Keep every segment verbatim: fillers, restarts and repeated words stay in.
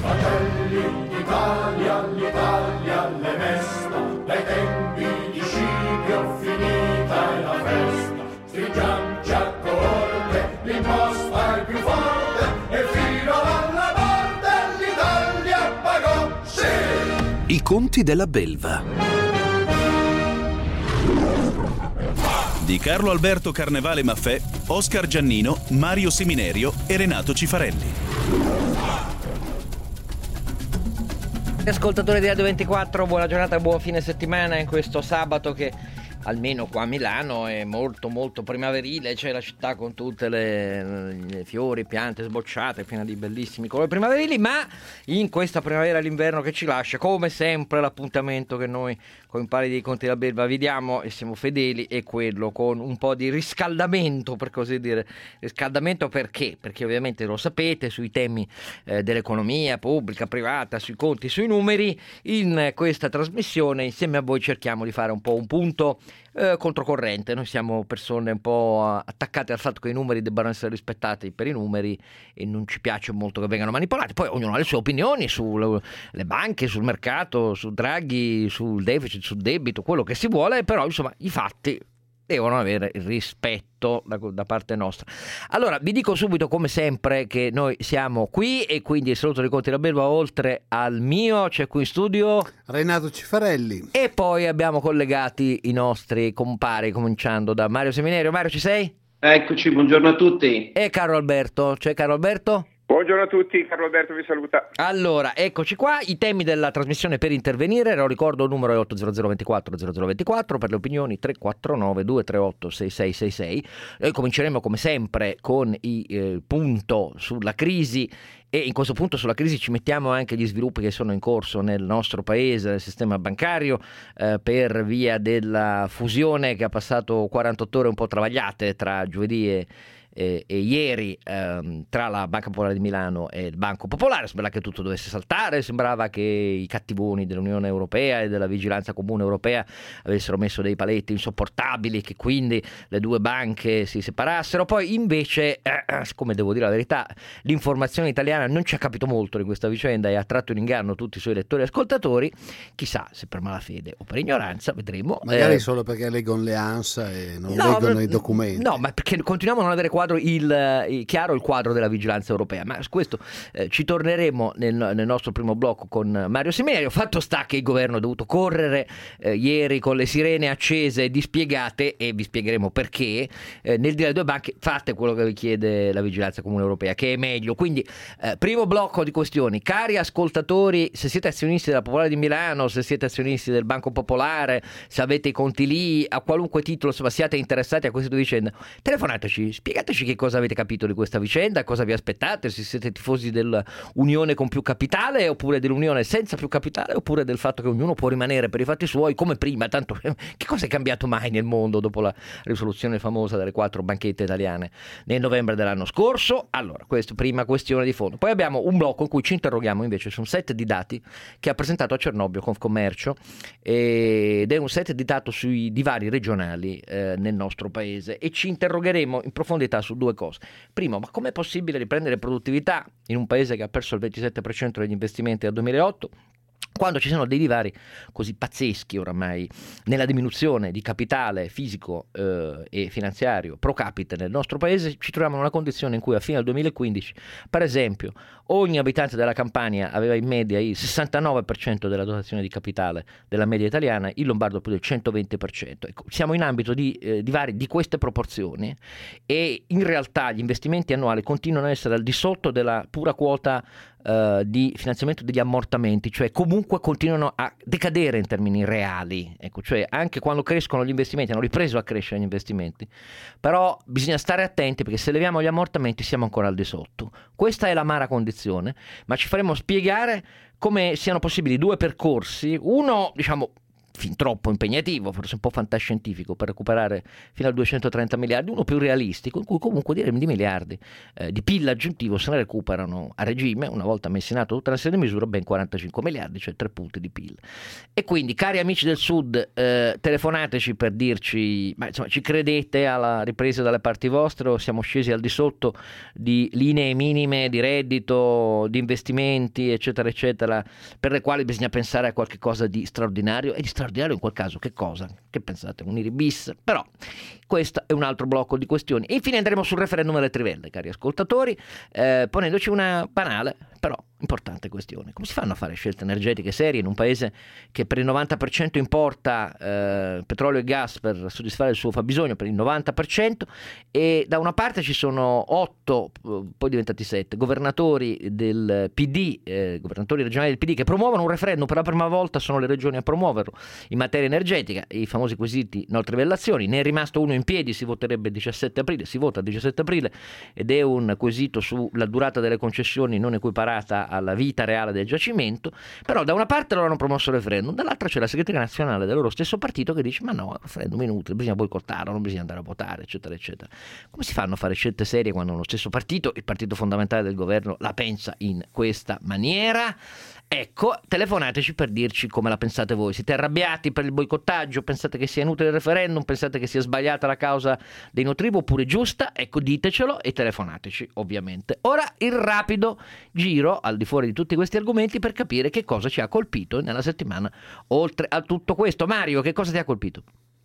Fratelli d'Italia, l'Italia le mesta, dai tempi di Scipio finita è la festa. Stringiamoci a corte, l'imposta è più forte e fino alla morte l'Italia pagò, sì! I conti della belva di Carlo Alberto Carnevale Maffè, Oscar Giannino, Mario Seminerio e Renato Cifarelli. Ascoltatori di Radio ventiquattro, buona giornata, buon fine settimana in questo sabato che almeno qua a Milano è molto molto primaverile. C'è la città con tutte le, le fiori, piante sbocciate, piena di bellissimi colori primaverili, ma in questa primavera e l'inverno che ci lascia, come sempre l'appuntamento che noi con i pari dei conti della belva vi diamo e siamo fedeli è quello con un po' di riscaldamento, per così dire. Riscaldamento perché? Perché ovviamente lo sapete, sui temi eh, dell'economia pubblica, privata, sui conti, sui numeri, in questa trasmissione insieme a voi cerchiamo di fare un po' un punto Eh, controcorrente. Noi siamo persone un po' attaccate al fatto che i numeri debbano essere rispettati per i numeri e non ci piace molto che vengano manipolati. Poi ognuno ha le sue opinioni sulle banche, sul mercato, su Draghi, sul deficit, sul debito, quello che si vuole, però insomma i fatti devono avere rispetto da, da parte nostra. Allora vi dico subito, come sempre, che noi siamo qui e quindi il saluto dei conti della belva oltre al mio c'è qui in studio Renato Cifarelli e poi abbiamo collegati i nostri compari, cominciando da Mario Seminerio. Mario, ci sei? Eccoci, buongiorno a tutti. E Carlo Alberto, c'è Carlo Alberto? Buongiorno a tutti, Carlo Alberto vi saluta. Allora, eccoci qua, i temi della trasmissione per intervenire, lo ricordo, il numero è otto zero zero ventiquattro zero zero ventiquattro, per le opinioni tre quattro nove due tre otto sei sei sei sei. Noi cominceremo come sempre con il eh, punto sulla crisi e in questo punto sulla crisi ci mettiamo anche gli sviluppi che sono in corso nel nostro paese, nel sistema bancario, eh, per via della fusione che ha passato quarantotto ore un po' travagliate tra giovedì e E, e ieri ehm, tra la Banca Popolare di Milano e il Banco Popolare. Sembrava che tutto dovesse saltare, sembrava che i cattivoni dell'Unione Europea e della Vigilanza Comune Europea avessero messo dei paletti insopportabili, che quindi le due banche si separassero. Poi invece, eh, siccome devo dire la verità, l'informazione italiana non ci ha capito molto di questa vicenda e ha tratto in inganno tutti i suoi lettori e ascoltatori, chissà se per malafede o per ignoranza, vedremo. Magari eh, solo perché leggono le ANSA e non no, leggono ma, i documenti. No, ma perché continuiamo a non avere quadro il, il chiaro il quadro della vigilanza europea, ma su questo eh, ci torneremo nel, nel nostro primo blocco con Mario Seminerio. Fatto sta che il governo ha dovuto correre eh, ieri con le sirene accese e dispiegate, e vi spiegheremo perché, eh, nel dire alle due banche: fate quello che vi chiede la vigilanza comune europea, che è meglio. Quindi eh, primo blocco di questioni. Cari ascoltatori, se siete azionisti della Popolare di Milano, se siete azionisti del Banco Popolare, se avete i conti lì, a qualunque titolo, insomma, siate interessati a queste due vicende, telefonateci, spiegateci che cosa avete capito di questa vicenda, cosa vi aspettate, se siete tifosi dell'unione con più capitale oppure dell'unione senza più capitale, oppure del fatto che ognuno può rimanere per i fatti suoi come prima. Tanto che cosa è cambiato mai nel mondo dopo la risoluzione famosa delle quattro banchette italiane nel novembre dell'anno scorso? Allora, questa prima questione di fondo. Poi abbiamo un blocco in cui ci interroghiamo invece su un set di dati che ha presentato a Cernobbio Confcommercio, ed è un set di dati sui divari regionali eh, nel nostro paese, e ci interrogheremo in profondità su due cose. Primo, ma com'è possibile riprendere produttività in un paese che ha perso il ventisette per cento degli investimenti dal duemilaotto, quando ci sono dei divari così pazzeschi oramai nella diminuzione di capitale fisico eh, e finanziario pro capite nel nostro paese? Ci troviamo in una condizione in cui a fine del duemilaquindici, per esempio, ogni abitante della Campania aveva in media il sessantanove per cento della dotazione di capitale della media italiana, il lombardo più del centoventi per cento. Ecco, siamo in ambito di eh, divari di queste proporzioni, e in realtà gli investimenti annuali continuano a essere al di sotto della pura quota Uh, di finanziamento degli ammortamenti, cioè comunque continuano a decadere in termini reali. Ecco, cioè anche quando crescono gli investimenti, hanno ripreso a crescere gli investimenti, però bisogna stare attenti, perché se leviamo gli ammortamenti siamo ancora al di sotto. Questa è l'amara condizione, ma ci faremo spiegare come siano possibili due percorsi, uno diciamo fin troppo impegnativo, forse un po' fantascientifico per recuperare fino a duecentotrenta miliardi, uno più realistico in cui comunque diremo di miliardi eh, di P I L aggiuntivo se ne recuperano a regime, una volta messi in atto tutta una serie di misure, ben quarantacinque miliardi, cioè tre punti di P I L. E quindi, cari amici del Sud, eh, telefonateci per dirci, ma insomma, ci credete alla ripresa dalle parti vostre o siamo scesi al di sotto di linee minime di reddito, di investimenti, eccetera eccetera, per le quali bisogna pensare a qualche cosa di straordinario? E di straordinario in quel caso che cosa? Che pensate? Un iribis? Però questo è un altro blocco di questioni. E infine andremo sul referendum delle trivelle, cari ascoltatori, eh, ponendoci una banale però importante questione: come si fanno a fare scelte energetiche serie in un paese che per il novanta per cento importa eh, petrolio e gas per soddisfare il suo fabbisogno, per il novanta per cento, e da una parte ci sono otto, poi diventati sette governatori del P D, eh, governatori regionali del P D, che promuovono un referendum, per la prima volta sono le regioni a promuoverlo in materia energetica, i famosi quesiti no trivellazioni. Ne è rimasto uno in piedi, si voterebbe il diciassette aprile, si vota il diciassette aprile, ed è un quesito sulla durata delle concessioni non equiparata alla vita reale del giacimento. Però da una parte loro hanno promosso il referendum, dall'altra c'è la segreteria nazionale del loro stesso partito che dice: ma no, il referendum è inutile, bisogna boicottarlo, non bisogna andare a votare, eccetera eccetera. Come si fanno a fare scelte serie quando lo stesso partito, il partito fondamentale del governo, la pensa in questa maniera? Ecco, telefonateci per dirci come la pensate voi. Siete arrabbiati per il boicottaggio? Pensate che sia inutile il referendum? Pensate che sia sbagliata la causa dei no tribu oppure giusta? Ecco, ditecelo e telefonateci, ovviamente. Ora il rapido giro al di fuori di tutti questi argomenti per capire che cosa ci ha colpito nella settimana oltre a tutto questo. Mario, che cosa ti ha colpito?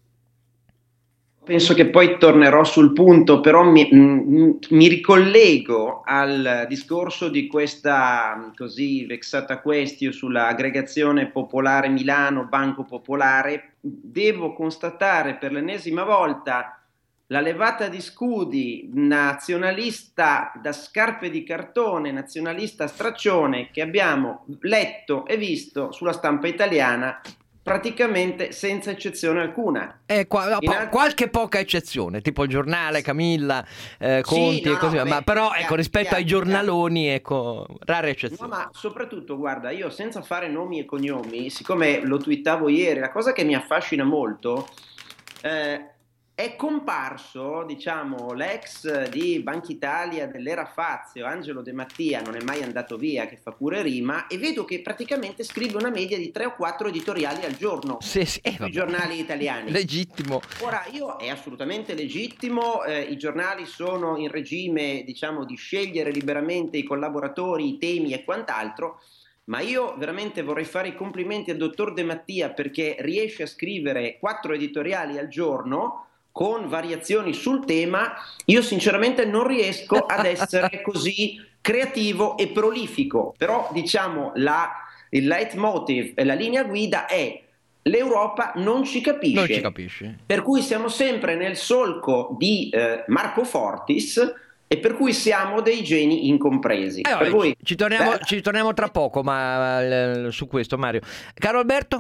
Penso che poi tornerò sul punto, però mi, m, mi ricollego al discorso di questa così vexata questio sulla aggregazione popolare Milano, Banco Popolare. Devo constatare per l'ennesima volta la levata di scudi nazionalista da scarpe di cartone, nazionalista straccione, che abbiamo letto e visto sulla stampa italiana praticamente senza eccezione alcuna. Eh, qua, no, po- alt- qualche poca eccezione, tipo il giornale, Camilla, eh, Conti sì, no, e così no, via, ma beh, però chiaro, ecco, rispetto chiaro, ai giornaloni, ecco, rare eccezioni. No, ma soprattutto, guarda, io senza fare nomi e cognomi, siccome lo twittavo ieri, la cosa che mi affascina molto eh, è comparso, diciamo, l'ex di Banca Italia dell'era Fazio, Angelo De Mattia, non è mai andato via, che fa pure rima, e vedo che praticamente scrive una media di tre o quattro editoriali al giorno sì, sì, eh, sui vabbè. giornali italiani. Legittimo. Ora, io è assolutamente legittimo, eh, i giornali sono in regime, diciamo, di scegliere liberamente i collaboratori, i temi e quant'altro, ma io veramente vorrei fare i complimenti al dottor De Mattia perché riesce a scrivere quattro editoriali al giorno con variazioni sul tema. Io sinceramente non riesco ad essere così creativo e prolifico, però diciamo la, il leitmotiv e la linea guida è: l'Europa non ci capisce, Non ci capisce. per cui siamo sempre nel solco di eh, Marco Fortis e per cui siamo dei geni incompresi. Eh, per ci, cui, ci, torniamo, beh, ci torniamo tra poco ma, eh, su questo, Mario. Caro Alberto?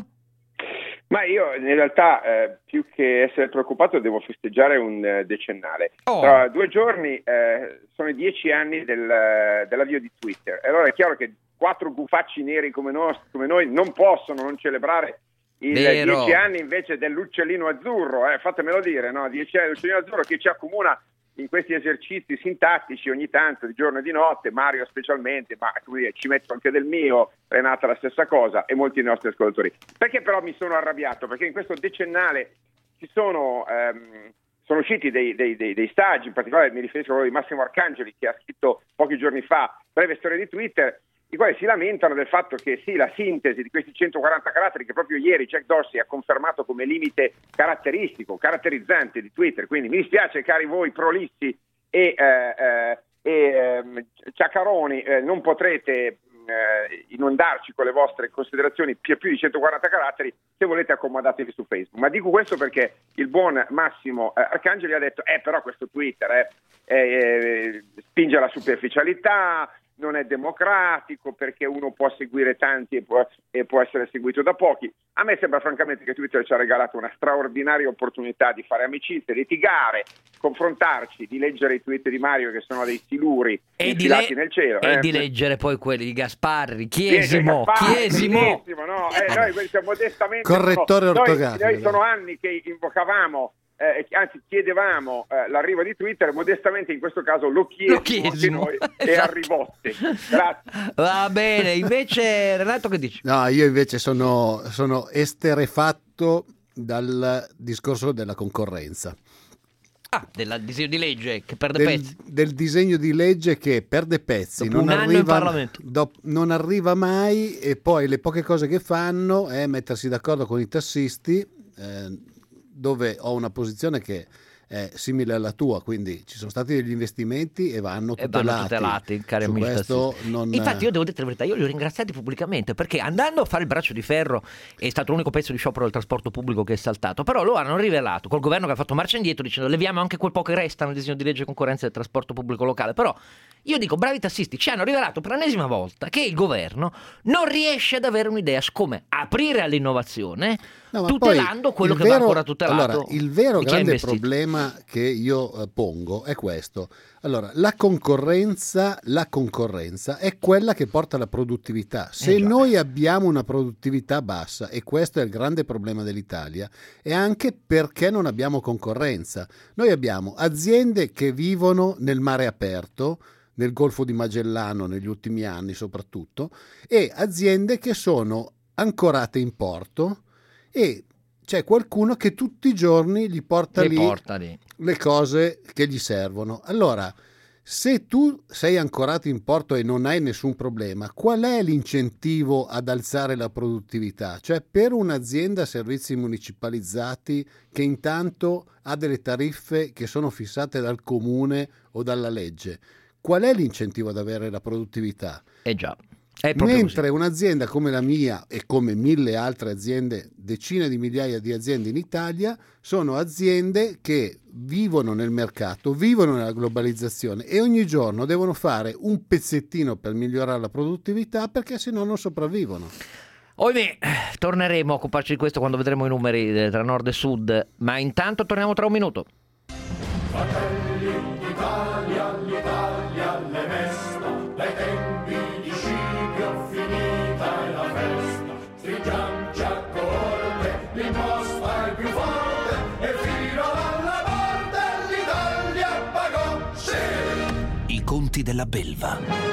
Ma io in realtà eh, più che essere preoccupato devo festeggiare un eh, decennale. Oh. Tra due giorni eh, sono i dieci anni del, dell'avvio di Twitter. E allora è chiaro che quattro gufacci neri come, nos, come noi non possono non celebrare i dieci anni invece dell'uccellino azzurro. Eh, fatemelo dire, no? Dieci anni dell'uccellino azzurro che ci accomuna in questi esercizi sintattici ogni tanto, di giorno e di notte, Mario specialmente, ma come ci metto anche del mio, Renata la stessa cosa e molti dei nostri ascoltatori. Perché però mi sono arrabbiato? Perché in questo decennale ci sono, ehm, sono usciti dei, dei, dei, dei saggi, in particolare mi riferisco a quello di Massimo Arcangeli, che ha scritto pochi giorni fa Breve storia di Twitter, i quali si lamentano del fatto che sì, la sintesi di questi centoquaranta caratteri che proprio ieri Jack Dorsey ha confermato come limite caratteristico, caratterizzante di Twitter, quindi mi dispiace cari voi prolissi e, eh, eh, e eh, ciacaroni, eh, non potrete eh, inondarci con le vostre considerazioni più, più di centoquaranta caratteri, se volete accomodatevi su Facebook. Ma dico questo perché il buon Massimo eh, Arcangeli ha detto eh però questo Twitter eh, eh, spinge alla superficialità, non è democratico, perché uno può seguire tanti e può, e può essere seguito da pochi. A me sembra francamente che Twitter ci ha regalato una straordinaria opportunità di fare amicizie, litigare, confrontarci, di leggere i tweet di Mario che sono dei siluri e infilati di le- nel cielo. E eh. di leggere poi quelli di Gasparri, Chiesimo, Chiesimo, Chiesimo. Chiesimo, no? eh, noi questo modestamente Correttore no, noi, ortografico. noi sono anni che invocavamo, eh, anzi chiedevamo eh, l'arrivo di Twitter, modestamente in questo caso lo chiesimo, Lo chiesimo. anche noi, e Esatto. arrivotte. Grazie. Va bene, invece Renato che dici? No, io invece sono, sono esterefatto dal discorso della concorrenza. Ah, del disegno di legge che perde Del, pezzi. del disegno di legge che perde pezzi, Dopo non un anno in arriva, Parlamento. dop- non arriva mai, e poi le poche cose che fanno è mettersi d'accordo con i tassisti, eh, dove ho una posizione che è simile alla tua, quindi ci sono stati degli investimenti e vanno E tutelati. vanno tutelati, cari Su amici questo tassisti. non- Infatti io devo dire la verità, io li ho ringraziati pubblicamente, perché andando a fare il braccio di ferro è stato l'unico pezzo di sciopero del trasporto pubblico che è saltato, però lo hanno rivelato col governo che ha fatto marcia indietro dicendo leviamo anche quel po' che resta nel disegno di legge concorrenza del trasporto pubblico locale. Però io dico, bravi tassisti, ci hanno rivelato per l'ennesima volta che il governo non riesce ad avere un'idea su come aprire all'innovazione, No, ma tutelando poi quello il che va vero- ancora tutelato. Allora, il vero di chi ha grande investito. problema che io eh, pongo è questo. Allora, la concorrenza, la concorrenza è quella che porta alla produttività. Se Eh già. noi abbiamo una produttività bassa, e questo è il grande problema dell'Italia, è anche perché non abbiamo concorrenza. Noi abbiamo aziende che vivono nel mare aperto, nel Golfo di Magellano negli ultimi anni soprattutto, e aziende che sono ancorate in porto, e c'è qualcuno che tutti i giorni gli porta Li lì porta lì. le cose che gli servono. Allora, se tu sei ancorato in porto e non hai nessun problema, qual è l'incentivo ad alzare la produttività? Cioè, per un'azienda a servizi municipalizzati che intanto ha delle tariffe che sono fissate dal comune o dalla legge, qual è l'incentivo ad avere la produttività? Eh già. È proprio Mentre un'azienda come la mia e come mille altre aziende, decine di migliaia di aziende in Italia, sono aziende che vivono nel mercato, vivono nella globalizzazione e ogni giorno devono fare un pezzettino per migliorare la produttività, perché se no non sopravvivono. Ohimè, torneremo a occuparci di questo quando vedremo i numeri eh, tra nord e sud, ma intanto torniamo tra un minuto. Fratelli d'Italia, l'Italia le mesta, dai tempi di Scipio finita è la festa. Stringiamoci a corte, l'imposta è più forte e fino alla morte l'Italia pagò, sì! I conti della belva.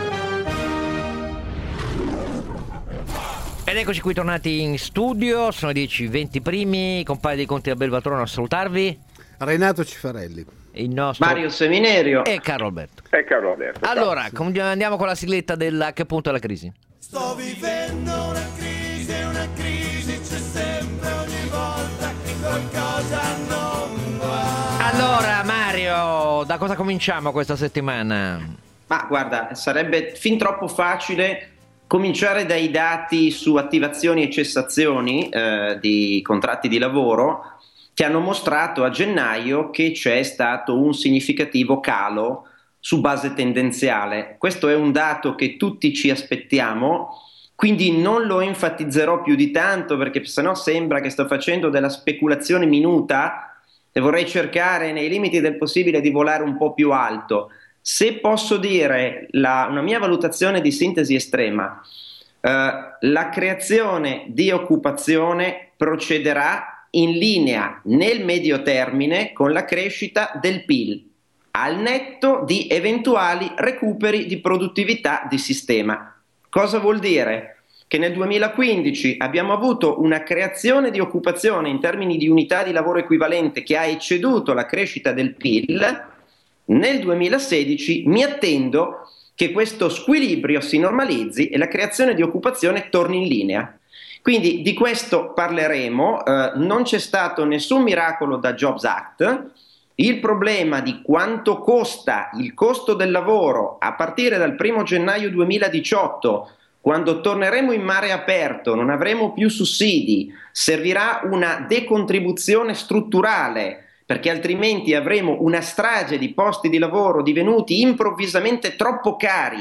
Ed eccoci qui tornati in studio, sono le dieci e venti primi, compagni dei conti della belva tornano a salutarvi. Renato Cifarelli. Il nostro Mario Seminerio. e Carlo Alberto. E Carlo Alberto. Allora, com- andiamo con la sigletta della che punto è la crisi. Sto vivendo una crisi, una crisi c'è sempre ogni volta che qualcosa non va. Allora, Mario, da cosa cominciamo questa settimana? Ma guarda, sarebbe fin troppo facile cominciare dai dati su attivazioni e cessazioni eh, di contratti di lavoro che hanno mostrato a gennaio che c'è stato un significativo calo su base tendenziale. Questo è un dato che tutti ci aspettiamo, quindi non lo enfatizzerò più di tanto, perché sennò sembra che sto facendo della speculazione minuta e vorrei cercare nei limiti del possibile di volare un po' più alto. Se posso dire la, una mia valutazione di sintesi estrema, eh, la creazione di occupazione procederà in linea nel medio termine con la crescita del P I L, al netto di eventuali recuperi di produttività di sistema. Cosa vuol dire? Che nel duemilaquindici abbiamo avuto una creazione di occupazione in termini di unità di lavoro equivalente che ha ecceduto la crescita del P I L. Nel duemilasedici mi attendo che questo squilibrio si normalizzi e la creazione di occupazione torni in linea. Quindi di questo parleremo, eh, non c'è stato nessun miracolo da Jobs Act, il problema di quanto costa il costo del lavoro a partire dal primo gennaio duemiladiciotto, quando torneremo in mare aperto, non avremo più sussidi, servirà una decontribuzione strutturale, perché altrimenti avremo una strage di posti di lavoro divenuti improvvisamente troppo cari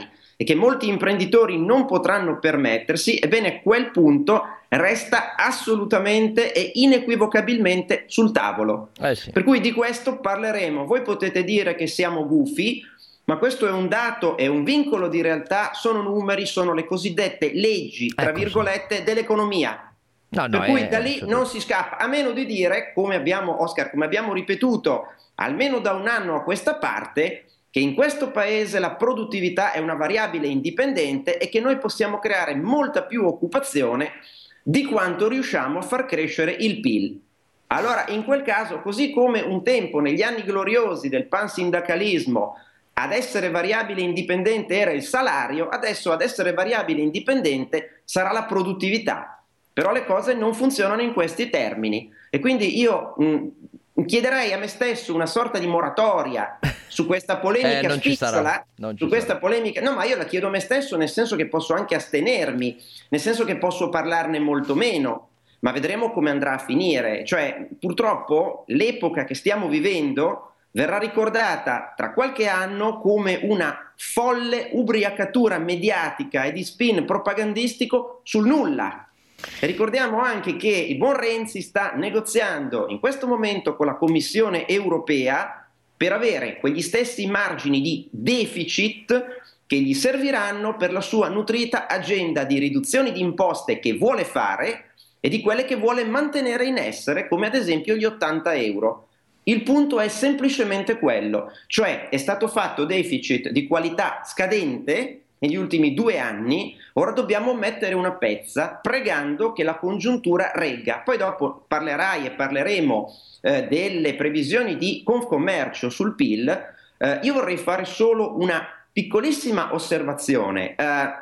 e che molti imprenditori non potranno permettersi, ebbene quel punto resta assolutamente e inequivocabilmente sul tavolo. Eh sì. Per cui di questo parleremo. Voi potete dire che siamo gufi, ma questo è un dato, è un vincolo di realtà, sono numeri, sono le cosiddette leggi, tra Ecco, virgolette, sì. dell'economia. No, no, per cui è, da lì non si scappa, a meno di dire, come abbiamo, Oscar, come abbiamo ripetuto almeno da un anno a questa parte, che in questo paese la produttività è una variabile indipendente e che noi possiamo creare molta più occupazione di quanto riusciamo a far crescere il P I L. Allora, in quel caso, così come un tempo negli anni gloriosi del pansindacalismo ad essere variabile indipendente era il salario, adesso ad essere variabile indipendente sarà la produttività. Però le cose non funzionano in questi termini e quindi io mh, chiederei a me stesso una sorta di moratoria su questa polemica eh, non ci spistola, sarà, non ci su questa sarà. polemica. No, ma io la chiedo a me stesso, nel senso che posso anche astenermi, nel senso che posso parlarne molto meno, ma vedremo come andrà a finire. Cioè, purtroppo l'epoca che stiamo vivendo verrà ricordata tra qualche anno come una folle ubriacatura mediatica e di spin propagandistico sul nulla. E ricordiamo anche che il buon Renzi sta negoziando in questo momento con la Commissione europea per avere quegli stessi margini di deficit che gli serviranno per la sua nutrita agenda di riduzioni di imposte che vuole fare e di quelle che vuole mantenere in essere, come ad esempio gli ottanta euro. Il punto è semplicemente quello, cioè è stato fatto deficit di qualità scadente negli ultimi due anni, ora dobbiamo mettere una pezza pregando che la congiuntura regga. Poi dopo parlerai e parleremo eh, delle previsioni di Confcommercio sul P I L. Eh, io vorrei fare solo una piccolissima osservazione.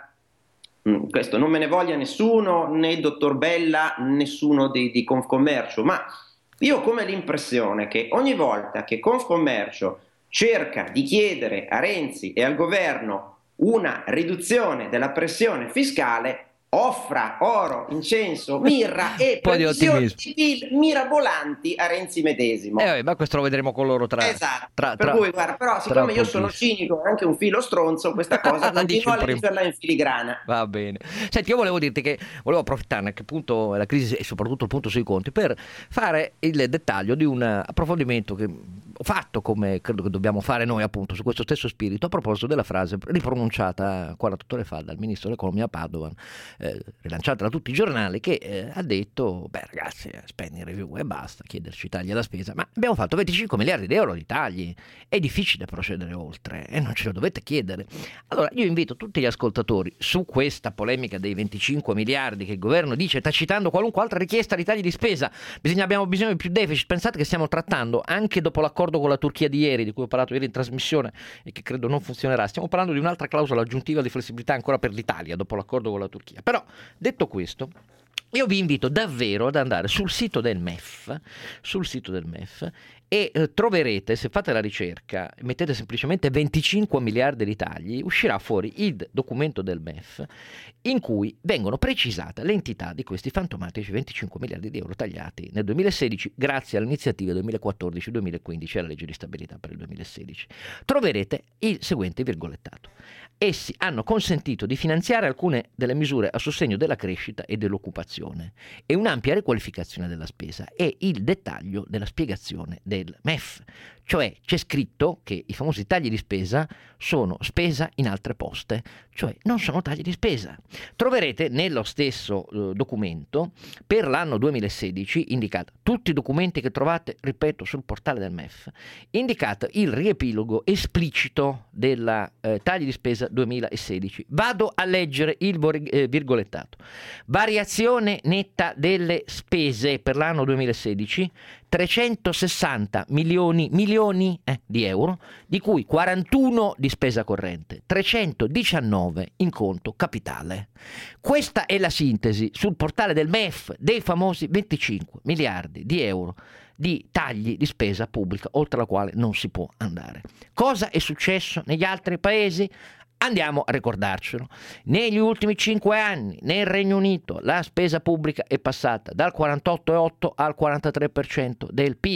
Eh, questo non me ne voglia nessuno, né il dottor Bella, nessuno di, di Confcommercio, ma io ho come l'impressione che ogni volta che Confcommercio cerca di chiedere a Renzi e al governo una riduzione della pressione fiscale, offra oro, incenso, mirra e previsioni di P I L mirabolanti a Renzi medesimo. Eh, ma questo lo vedremo con loro tra... Esatto, tra, per tra, cui guarda, però siccome io sono cinico e anche un filo stronzo, questa cosa continuo a leggerla in filigrana. Va bene. Senti, io volevo dirti che volevo approfittarne a che punto è la crisi e soprattutto il punto sui conti per fare il dettaglio di un approfondimento che ho fatto, come credo che dobbiamo fare noi appunto su questo stesso spirito, a proposito della frase ripronunciata quarantotto ore fa dal ministro dell'economia Padoan, eh, rilanciata da tutti i giornali, che eh, ha detto: beh ragazzi, spending review e basta, chiederci tagli alla spesa, ma abbiamo fatto venticinque miliardi di euro di tagli, è difficile procedere oltre e non ce lo dovete chiedere. Allora io invito tutti gli ascoltatori su questa polemica dei venticinque miliardi che il governo dice, tacitando qualunque altra richiesta di tagli di spesa, bisogna, abbiamo bisogno di più deficit. Pensate che stiamo trattando, anche dopo l'accordo con la Turchia di ieri, di cui ho parlato ieri in trasmissione e che credo non funzionerà, stiamo parlando di un'altra clausola aggiuntiva di flessibilità ancora per l'Italia dopo l'accordo con la Turchia. Però detto questo, io vi invito davvero ad andare sul sito del M E F, sul sito del M E F e eh, troverete, se fate la ricerca, mettete semplicemente venticinque miliardi di tagli, uscirà fuori il documento del M E F in cui vengono precisate l'entità di questi fantomatici venticinque miliardi di euro tagliati nel duemilasedici grazie alle iniziative duemilaquattordici duemilaquindici e alla legge di stabilità per il duemilasedici. Troverete il seguente virgolettato: essi hanno consentito di finanziare alcune delle misure a sostegno della crescita e dell'occupazione e un'ampia riqualificazione della spesa, e il dettaglio della spiegazione del M E F. Cioè c'è scritto che i famosi tagli di spesa sono spesa in altre poste, cioè non sono tagli di spesa. Troverete nello stesso eh, documento per l'anno duemilasedici indicato tutti i documenti che trovate, ripeto, sul portale del M E F, indicato il riepilogo esplicito della eh, tagli di spesa duemilasedici. Vado a leggere il eh, virgolettato. Variazione netta delle spese per l'anno duemilasedici trecentosessanta milioni, milioni eh, di euro, di cui quarantuno di spesa corrente, trecentodiciannove in conto capitale. Questa è la sintesi sul portale del M E F dei famosi venticinque miliardi di euro di tagli di spesa pubblica, oltre la quale non si può andare. Cosa è successo negli altri paesi? Andiamo a ricordarcelo. Negli ultimi cinque anni nel Regno Unito la spesa pubblica è passata dal quarantotto virgola otto al quarantatré per cento del P I L.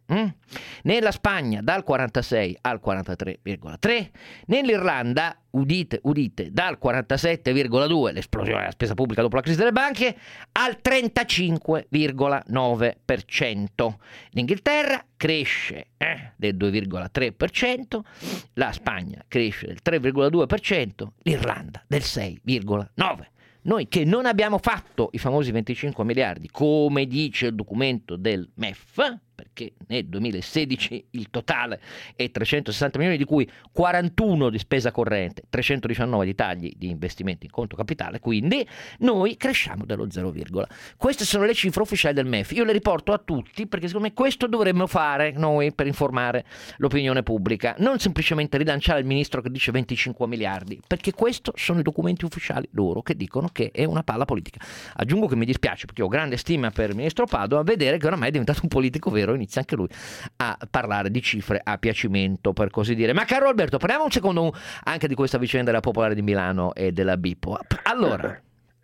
Mm? Nella Spagna dal quarantasei al quarantatré virgola tre, nell'Irlanda, udite, udite, dal quarantasette virgola due, l'esplosione della spesa pubblica dopo la crisi delle banche, al trentacinque virgola nove per cento. L'Inghilterra cresce eh, del due virgola tre per cento, la Spagna cresce del tre virgola due per cento, l'Irlanda del sei virgola nove per cento. Noi che non abbiamo fatto i famosi venticinque miliardi, come dice il documento del M E F, perché nel duemilasedici il totale è trecentosessanta milioni, di cui quarantuno di spesa corrente, trecentodiciannove di tagli di investimenti in conto capitale, quindi noi cresciamo dello zero, queste sono le cifre ufficiali del M E F. Io le riporto a tutti perché secondo me questo dovremmo fare noi per informare l'opinione pubblica, non semplicemente rilanciare il ministro che dice venticinque miliardi, perché questo sono i documenti ufficiali loro che dicono che è una palla politica. Aggiungo che mi dispiace, perché ho grande stima per il ministro Padoan, vedere che oramai è diventato un politico vero, inizia anche lui a parlare di cifre a piacimento, per così dire. Ma caro Alberto, parliamo un secondo anche di questa vicenda della Popolare di Milano e della Bipo. Allora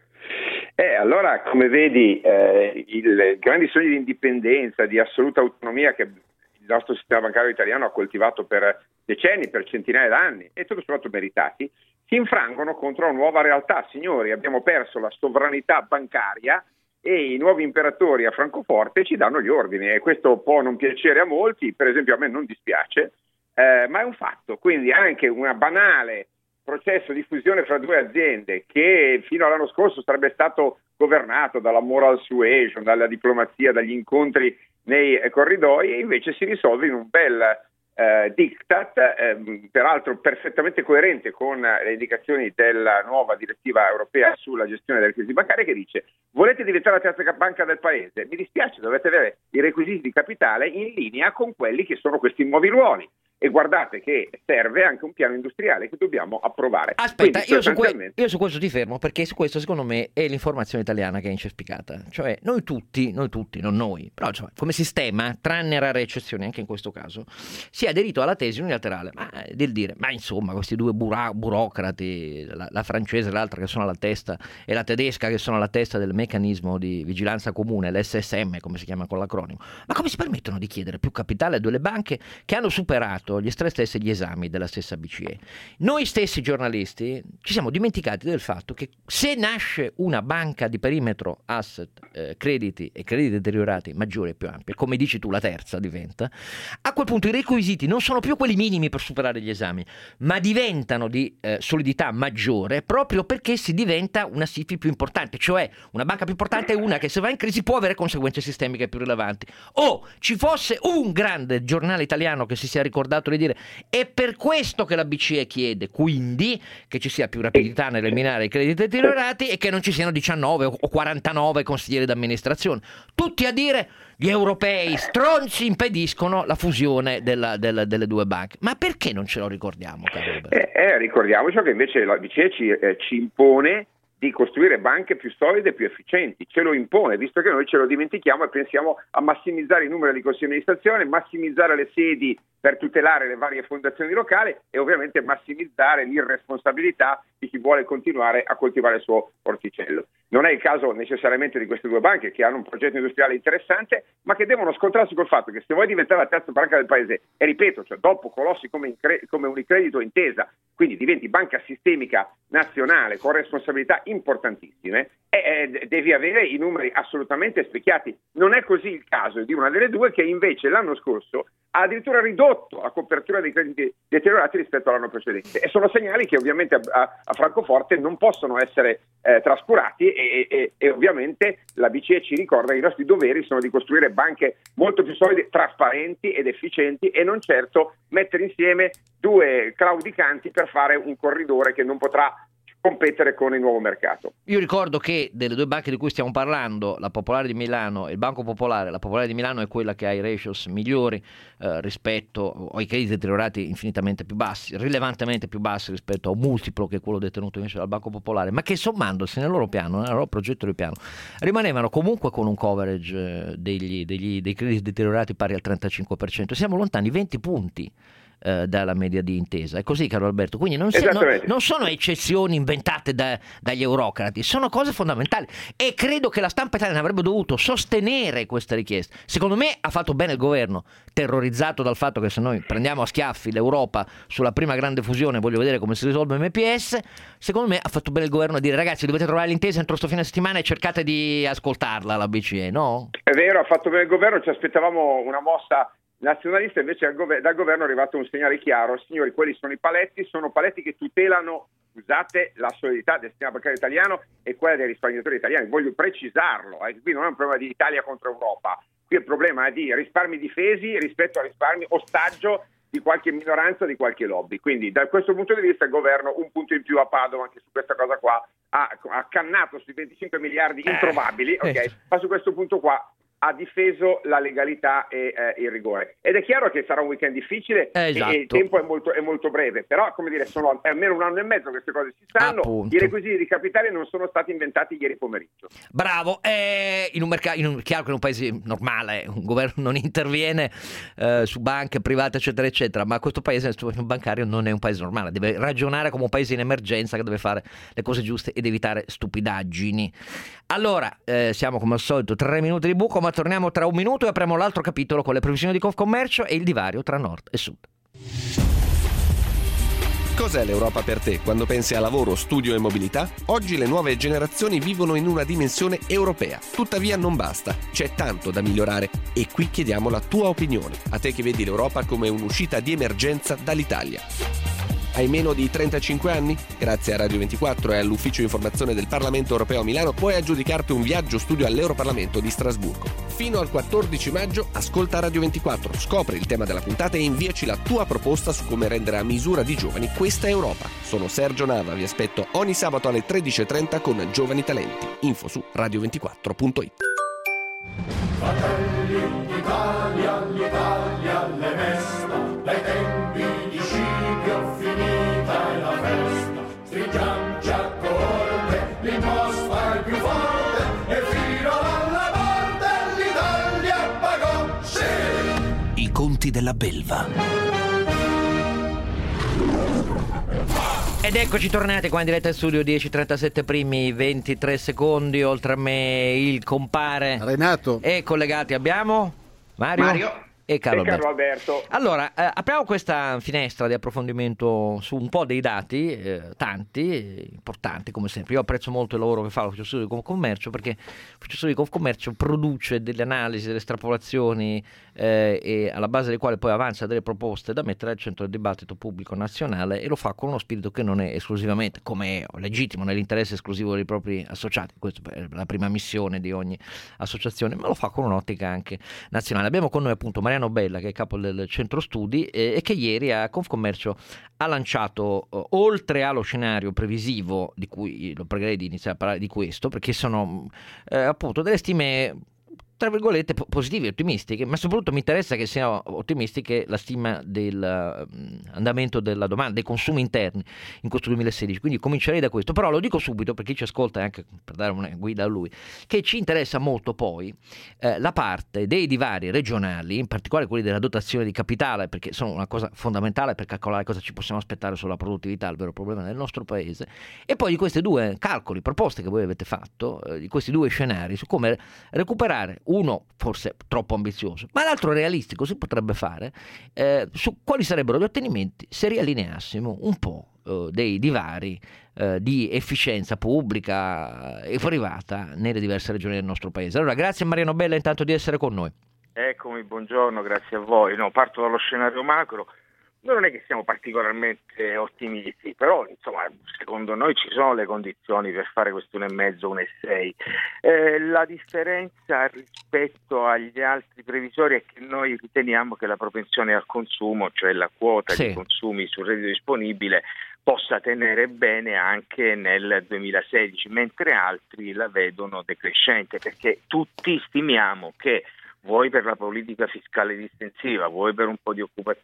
eh, allora come vedi eh, il grandi sogni di indipendenza, di assoluta autonomia che il nostro sistema bancario italiano ha coltivato per decenni, per centinaia d'anni, e tutto sommato meritati, si infrangono contro una nuova realtà. Signori, abbiamo perso la sovranità bancaria e i nuovi imperatori a Francoforte ci danno gli ordini, e questo può non piacere a molti, per esempio a me non dispiace, eh, ma è un fatto. Quindi anche un banale processo di fusione fra due aziende che fino all'anno scorso sarebbe stato governato dalla moral suasion, dalla diplomazia, dagli incontri nei corridoi, e invece si risolve in un bel eh, diktat, eh, peraltro perfettamente coerente con le indicazioni della nuova direttiva europea sulla gestione delle crisi bancarie, che dice: volete diventare la terza banca del paese? Mi dispiace, dovete avere i requisiti di capitale in linea con quelli che sono questi nuovi ruoli. E guardate che serve anche un piano industriale che dobbiamo approvare. Aspetta, Quindi, io, su que- io su questo ti fermo, perché su questo secondo me è l'informazione italiana che è incespicata. Cioè noi tutti, noi tutti, non noi, però insomma, come sistema, tranne rare eccezioni anche in questo caso, si è aderito alla tesi unilaterale, ma del dire, ma insomma questi due bura- burocrati, la, la francese e l'altra che sono alla testa, e la tedesca che sono alla testa del meccanismo di vigilanza comune, l'S S M come si chiama con l'acronimo, ma come si permettono di chiedere più capitale a due banche che hanno superato gli stress test e gli esami della stessa B C E? Noi stessi giornalisti ci siamo dimenticati del fatto che se nasce una banca di perimetro asset, eh, crediti e crediti deteriorati maggiore e più ampia, come dici tu la terza diventa, a quel punto i requisiti non sono più quelli minimi per superare gli esami, ma diventano di eh, solidità maggiore, proprio perché si diventa una S I F I più importante, cioè una banca più importante è una che se va in crisi può avere conseguenze sistemiche più rilevanti. O ci fosse un grande giornale italiano che si sia ricordato di dire: è per questo che la B C E chiede quindi che ci sia più rapidità nell'eliminare i crediti deteriorati e che non ci siano diciannove o quarantanove consiglieri d'amministrazione, tutti a dire gli europei stronzi impediscono la fusione della, della, delle due banche. Ma perché non ce lo ricordiamo? Eh, eh, ricordiamoci che invece la B C E ci, eh, ci impone di costruire banche più solide e più efficienti, ce lo impone, visto che noi ce lo dimentichiamo e pensiamo a massimizzare il numero di consigli di amministrazione, massimizzare le sedi per tutelare le varie fondazioni locali e ovviamente massimizzare l'irresponsabilità di chi vuole continuare a coltivare il suo orticello. Non è il caso necessariamente di queste due banche, che hanno un progetto industriale interessante, ma che devono scontrarsi col fatto che se vuoi diventare la terza banca del paese, e ripeto, cioè dopo colossi come, Incre- come Unicredito e Intesa, quindi diventi banca sistemica nazionale con responsabilità importantissime, e eh, devi avere i numeri assolutamente specchiati. Non è così il caso di una delle due, che invece l'anno scorso ha addirittura ridotto la copertura dei crediti deteriorati rispetto all'anno precedente, e sono segnali che ovviamente a, a, a Francoforte non possono essere eh, trascurati, e, e, e ovviamente la B C E ci ricorda che i nostri doveri sono di costruire banche molto più solide, trasparenti ed efficienti, e non certo mettere insieme due claudicanti per fare un corridore che non potrà competere con il nuovo mercato. Io ricordo che delle due banche di cui stiamo parlando, la Popolare di Milano e il Banco Popolare, la Popolare di Milano è quella che ha i ratios migliori eh, rispetto ai crediti deteriorati infinitamente più bassi, rilevantemente più bassi rispetto a un multiplo che è quello detenuto invece dal Banco Popolare, ma che sommandosi nel loro piano, nel loro progetto di piano, rimanevano comunque con un coverage eh, degli, degli, dei crediti deteriorati pari al trentacinque per cento. Siamo lontani venti punti eh, dalla media di intesa. È così, caro Alberto. Quindi non, se, non, non sono eccezioni inventate da, dagli eurocrati, sono cose fondamentali e credo che la stampa italiana avrebbe dovuto sostenere questa richiesta. Secondo me ha fatto bene il governo, terrorizzato dal fatto che se noi prendiamo a schiaffi l'Europa sulla prima grande fusione, voglio vedere come si risolve M P S, secondo me ha fatto bene il governo a dire ragazzi dovete trovare l'intesa entro sto fine settimana e cercate di ascoltarla la B C E, no? È vero, ha fatto bene il governo, ci aspettavamo una mossa nazionalista, invece dal governo, dal governo è arrivato un segnale chiaro: signori, quelli sono i paletti, sono paletti che tutelano, scusate, la solidità del sistema bancario italiano e quella dei risparmiatori italiani. Voglio precisarlo, eh. Qui non è un problema di Italia contro Europa, qui il problema è di risparmi difesi rispetto a risparmi ostaggio di qualche minoranza, di qualche lobby. Quindi da questo punto di vista il governo un punto in più a Padova anche su questa cosa qua ha, ha cannato sui venticinque miliardi introvabili, eh, ok? Eh. Ma su questo punto qua ha difeso la legalità e eh, il rigore. Ed è chiaro che sarà un weekend difficile, eh, esatto. e, e il tempo è molto, è molto breve, però come dire, sono è almeno un anno e mezzo che queste cose si sanno. Appunto. I requisiti di capitale non sono stati inventati ieri pomeriggio. Bravo, eh, in un mercato, in un, chiaro che in un paese normale un governo non interviene eh, su banche private eccetera eccetera, ma questo paese nel sistema bancario non è un paese normale, deve ragionare come un paese in emergenza che deve fare le cose giuste ed evitare stupidaggini. Allora, eh, siamo come al solito tre minuti di buco, ma torniamo tra un minuto e apriamo l'altro capitolo con le previsioni di Confcommercio e il divario tra nord e sud. Cos'è l'Europa per te quando pensi a lavoro, studio e mobilità? Oggi le nuove generazioni vivono in una dimensione europea. Tuttavia non basta, c'è tanto da migliorare e qui chiediamo la tua opinione. A te che vedi l'Europa come un'uscita di emergenza dall'Italia. Hai meno di trentacinque anni? Grazie a Radio ventiquattro e all'Ufficio Informazione del Parlamento Europeo a Milano puoi aggiudicarti un viaggio studio all'Europarlamento di Strasburgo. Fino al quattordici maggio ascolta Radio ventiquattro, scopri il tema della puntata e inviaci la tua proposta su come rendere a misura di giovani questa Europa. Sono Sergio Nava, vi aspetto ogni sabato alle tredici e trenta con Giovani Talenti. Info su radio ventiquattro punto it. Fratelli d'Italia, l'Italia le mesta, dai tempi di Scipio finita è la festa. Stringiamoci a corte, l'imposta è più forte e fino alla morte l'Italia pagò, sì! I conti della belva. Ed eccoci tornati qua in diretta in studio, dieci e trentasette primi, ventitré secondi, oltre a me il compare Renato. E collegati abbiamo Mario, Mario. e Carlo, e Carlo Alberto. Alberto. Allora, eh, apriamo questa finestra di approfondimento su un po' dei dati, eh, tanti, eh, importanti come sempre. Io apprezzo molto il lavoro che fa l'Ufficio Studi di Confcommercio, perché l'Ufficio Studi di Confcommercio produce delle analisi, delle estrapolazioni eh, e alla base delle quali poi avanza delle proposte da mettere al centro del dibattito pubblico nazionale, e lo fa con uno spirito che non è esclusivamente, come è legittimo, nell'interesse esclusivo dei propri associati. Questa è la prima missione di ogni associazione, ma lo fa con un'ottica anche nazionale. Abbiamo con noi appunto Mariano Bella, che è capo del centro studi eh, e che ieri a Confcommercio ha lanciato, eh, oltre allo scenario previsivo, di cui lo pregherei di iniziare a parlare di questo, perché sono eh, appunto delle stime tra virgolette positive, ottimistiche, ma soprattutto mi interessa che siano ottimistiche la stima dell'andamento della domanda, dei consumi interni in questo duemilasedici, quindi comincerei da questo. Però lo dico subito perché chi ci ascolta, anche per dare una guida a lui, che ci interessa molto poi eh, la parte dei divari regionali, in particolare quelli della dotazione di capitale, perché sono una cosa fondamentale per calcolare cosa ci possiamo aspettare sulla produttività, il vero problema del nostro paese, e poi di questi due calcoli, proposte che voi avete fatto, eh, di questi due scenari su come recuperare, uno forse troppo ambizioso, ma l'altro realistico, si potrebbe fare, eh, su quali sarebbero gli ottenimenti se riallineassimo un po' eh, dei divari eh, di efficienza pubblica e privata nelle diverse regioni del nostro paese. Allora, grazie a Mariano Bella intanto di essere con noi. Eccomi, buongiorno, grazie a voi. No, parto dallo scenario macro. Noi non è che siamo particolarmente ottimisti, però insomma secondo noi ci sono le condizioni per fare questo uno e mezzo, uno e sei. Eh, la differenza rispetto agli altri previsori è che noi riteniamo che la propensione al consumo, cioè la quota sì. di consumi sul reddito disponibile, possa tenere bene anche nel duemilasedici, mentre altri la vedono decrescente, perché tutti stimiamo che vuoi per la politica fiscale distensiva, vuoi per un po' di occupazione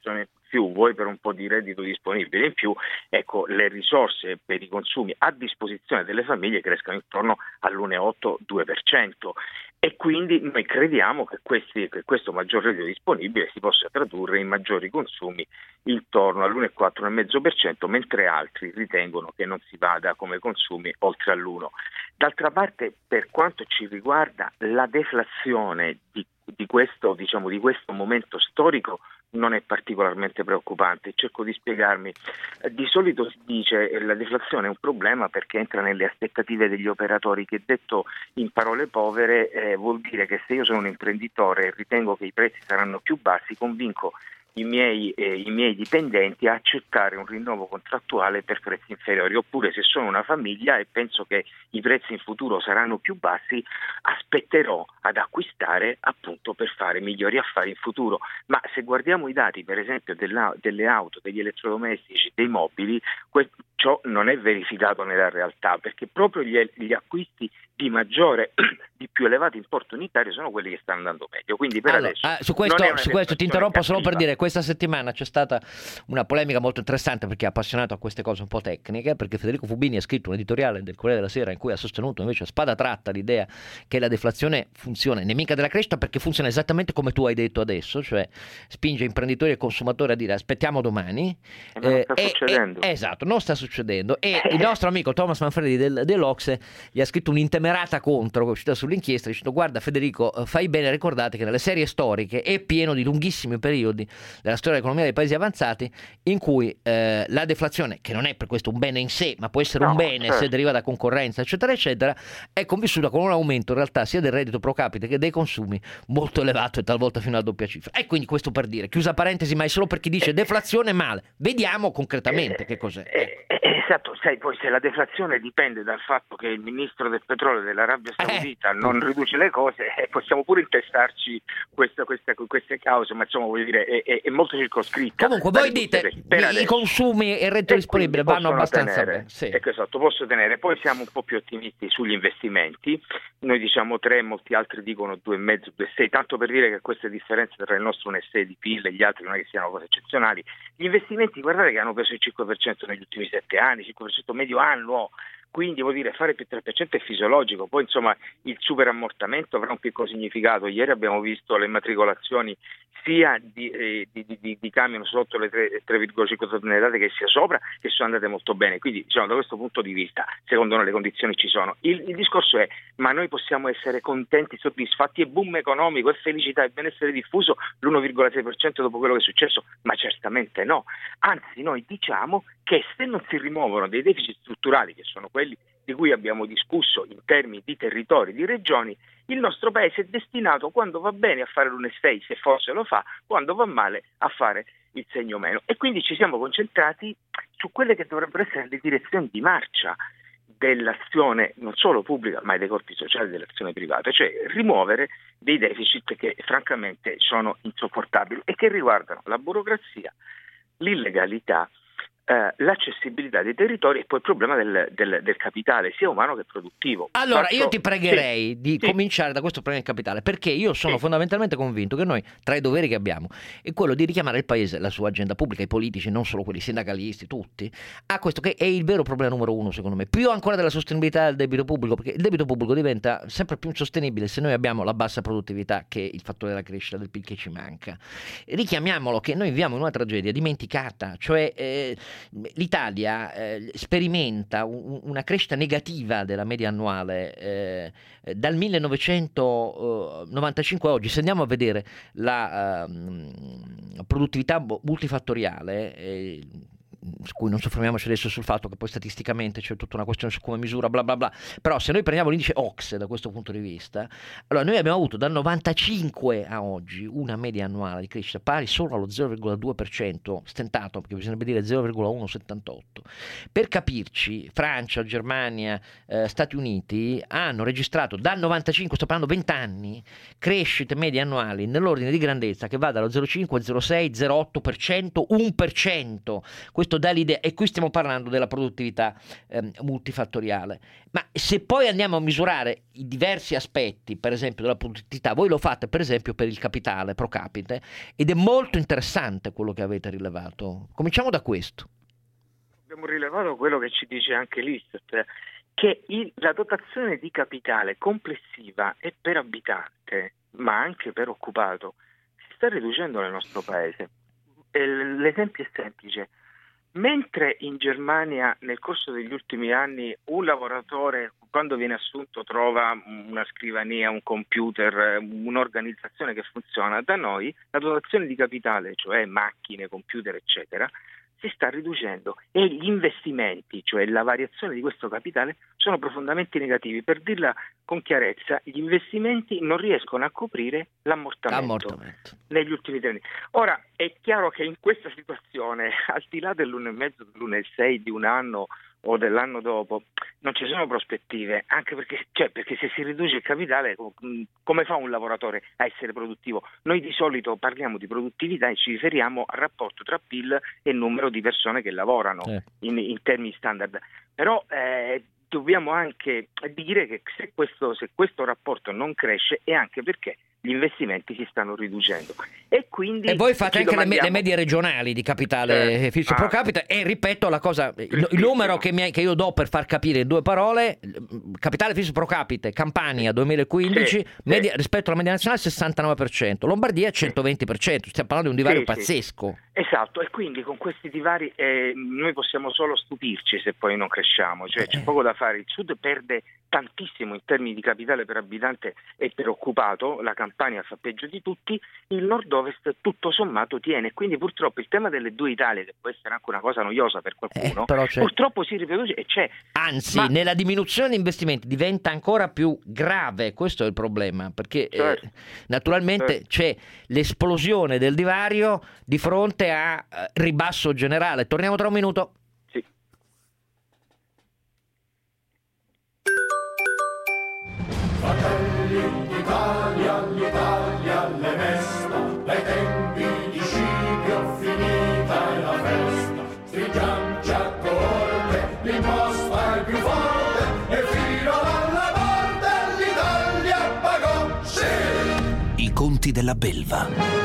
più, vuoi per un po' di reddito disponibile in più, ecco, le risorse per i consumi a disposizione delle famiglie crescano intorno all'uno virgola otto due per cento. E quindi noi crediamo che, questi, che questo maggior reddito disponibile si possa tradurre in maggiori consumi intorno all'uno virgola quattro uno virgola cinque per cento, mentre altri ritengono che non si vada come consumi oltre all'uno. D'altra parte, per quanto ci riguarda, la deflazione di, di questo, diciamo, di questo momento storico non è particolarmente preoccupante. Cerco di spiegarmi. Di solito si dice che la deflazione è un problema perché entra nelle aspettative degli operatori, che detto in parole povere eh, vuol dire che se io sono un imprenditore e ritengo che i prezzi saranno più bassi, convinco i miei, eh, i miei dipendenti a accettare un rinnovo contrattuale per prezzi inferiori. Oppure, se sono una famiglia e penso che i prezzi in futuro saranno più bassi, aspetterò ad acquistare appunto per fare migliori affari in futuro. Ma se guardiamo i dati, per esempio, della, delle auto, degli elettrodomestici, dei mobili, que- ciò non è verificato nella realtà, perché proprio gli, gli acquisti di maggiore, di più elevato importo unitario sono quelli che stanno andando meglio. Quindi per allora, adesso ah, su questo, su questo ti interrompo solo per dire: questa settimana c'è stata una polemica molto interessante, perché ha appassionato a queste cose un po' tecniche, perché Federico Fubini ha scritto un editoriale del Corriere della Sera in cui ha sostenuto invece a spada tratta l'idea che la deflazione funziona nemica della crescita, perché funziona esattamente come tu hai detto adesso, cioè spinge imprenditori e consumatori a dire aspettiamo domani. E non eh, sta e, succedendo. E, esatto, non sta succedendo. E il nostro amico Thomas Manfredi del, dell'Ocse gli ha scritto un'intemerata contro, che è uscita sull'inchiesta, dicendo: guarda Federico, fai bene a ricordare che nelle serie storiche è pieno di lunghissimi periodi della storia dell'economia dei paesi avanzati in cui eh, la deflazione, che non è per questo un bene in sé, ma può essere No, un bene certo. se deriva da concorrenza eccetera eccetera, è convissuta con un aumento in realtà sia del reddito pro capite che dei consumi molto elevato e talvolta fino a doppia cifra. E quindi questo per dire, chiusa parentesi, ma è solo per chi dice deflazione è male. Vediamo concretamente che cos'è. Eh, eh, esatto, sai, poi se la deflazione dipende dal fatto che il ministro del petrolio dell'Arabia Saudita Eh. non riduce le cose, eh, possiamo pure intestarci questa, questa, queste cause, ma insomma voglio dire è, è, è molto circoscritta. Comunque voi dite per i adesso. consumi e il reddito E disponibile quindi vanno possono abbastanza tenere. bene. Sì. Ecco, esatto, posso tenere. Poi siamo un po' più ottimisti sugli investimenti. Noi diciamo tre, molti altri dicono due e mezzo, due e sei, tanto per dire che queste differenze tra il nostro uno virgola sei di P I L e gli altri non è che siano cose eccezionali. Gli investimenti, guardate che hanno preso il cinque per cento negli ultimi sette anni, cinque per cento medio annuo. Quindi vuol dire fare più tre per cento è fisiologico. Poi insomma il superammortamento avrà un piccolo significato. Ieri abbiamo visto le immatricolazioni sia di, eh, di, di, di camion sotto le tre virgola cinque tonnellate che sia sopra, che sono andate molto bene. Quindi diciamo da questo punto di vista secondo noi le condizioni ci sono. Il, il discorso è: ma noi possiamo essere contenti, soddisfatti, e boom economico e felicità e benessere diffuso l'uno virgola sei per cento dopo quello che è successo? Ma certamente no. Anzi, noi diciamo che se non si rimuovono dei deficit strutturali, che sono quelli di cui abbiamo discusso in termini di territori, di regioni, il nostro paese è destinato, quando va bene, a fare l'uno virgola sei, se forse lo fa, quando va male a fare il segno meno. E quindi ci siamo concentrati su quelle che dovrebbero essere le direzioni di marcia dell'azione non solo pubblica ma dei corpi sociali, dell'azione privata, cioè rimuovere dei deficit che francamente sono insopportabili e che riguardano la burocrazia, l'illegalità, eh, l'accessibilità dei territori e poi il problema del, del, del capitale sia umano che produttivo. Allora Faccio... io ti pregherei sì, di sì. cominciare da questo problema del capitale, perché io sono Sì. fondamentalmente convinto che noi, tra i doveri che abbiamo, è quello di richiamare il paese, la sua agenda pubblica, i politici, non solo quelli sindacalisti, tutti, a questo che è il vero problema numero uno secondo me, più ancora della sostenibilità del debito pubblico, perché il debito pubblico diventa sempre più insostenibile se noi abbiamo la bassa produttività, che è il fattore della crescita del P I L che ci manca. Richiamiamolo che noi viviamo in una tragedia dimenticata, cioè eh, l'Italia eh, sperimenta un, una crescita negativa della media annuale eh, dal millenovecentonovantacinque a oggi. Se andiamo a vedere la uh, produttività multifattoriale, eh, su cui non soffermiamoci adesso sul fatto che poi statisticamente c'è tutta una questione su come misura bla bla bla, però se noi prendiamo l'indice O C S E da questo punto di vista, allora noi abbiamo avuto dal novantacinque a oggi una media annuale di crescita pari solo allo zero virgola due per cento stentato, perché bisognerebbe dire zero virgola centosettantotto. Per capirci, Francia, Germania, eh, Stati Uniti hanno registrato dal novantacinque, sto parlando venti anni, crescite medie annuali nell'ordine di grandezza che va dallo zero virgola cinque, zero virgola sei, zero virgola otto per cento, uno per cento. Questo questo dà l'idea, e qui stiamo parlando della produttività eh, multifattoriale, ma se poi andiamo a misurare i diversi aspetti, per esempio della produttività, voi lo fate per esempio per il capitale pro capite, ed è molto interessante quello che avete rilevato. Cominciamo da questo. Abbiamo rilevato quello che ci dice anche l'Istat, che il, la dotazione di capitale complessiva e per abitante, ma anche per occupato, si sta riducendo nel nostro paese. E l'esempio è semplice. Mentre in Germania nel corso degli ultimi anni un lavoratore quando viene assunto trova una scrivania, un computer, un'organizzazione che funziona, da noi la dotazione di capitale, cioè macchine, computer eccetera, si sta riducendo e gli investimenti, cioè la variazione di questo capitale, sono profondamente negativi. Per dirla con chiarezza, gli investimenti non riescono a coprire l'ammortamento, l'ammortamento. negli ultimi tre anni. Ora, è chiaro che in questa situazione, al di là dell'uno e mezzo, dell'uno e sei di un anno o dell'anno dopo, non ci sono prospettive, anche perché, cioè, perché se si riduce il capitale, come fa un lavoratore a essere produttivo? Noi di solito parliamo di produttività e ci riferiamo al rapporto tra P I L e numero di persone che lavorano eh. in, in termini standard, però eh, dobbiamo anche dire che se questo, se questo rapporto non cresce è anche perché gli investimenti si stanno riducendo e quindi e voi fate anche domandiamo... le medie regionali di capitale eh, fisso ah. pro capite e ripeto la cosa, il, il numero che, mi, che io do per far capire in due parole: capitale fisso pro capite Campania duemilaquindici sì, media, sì. rispetto alla media nazionale sessantanove per cento, Lombardia centoventi per cento, stiamo parlando di un divario sì, pazzesco sì. Esatto, e quindi con questi divari eh, noi possiamo solo stupirci se poi non cresciamo, cioè c'è poco da fare. Il Sud perde tantissimo in termini di capitale per abitante e per occupato, la Campania fa peggio di tutti, il nord-ovest tutto sommato tiene, quindi purtroppo il tema delle due Italie, che può essere anche una cosa noiosa per qualcuno, eh, purtroppo si riproduce e c'è. Anzi, Ma... nella diminuzione di investimenti diventa ancora più grave, questo è il problema, perché certo. eh, naturalmente certo. c'è l'esplosione del divario di fronte a eh, ribasso generale. Torniamo tra un minuto. Fratelli d'Italia, l'Italia alle mesta, dai tempi di Scipio finita è la festa. Stringiamoci a coorte, l'imposta è più forte, e fino alla morte l'Italia pagò, sì! I conti della belva.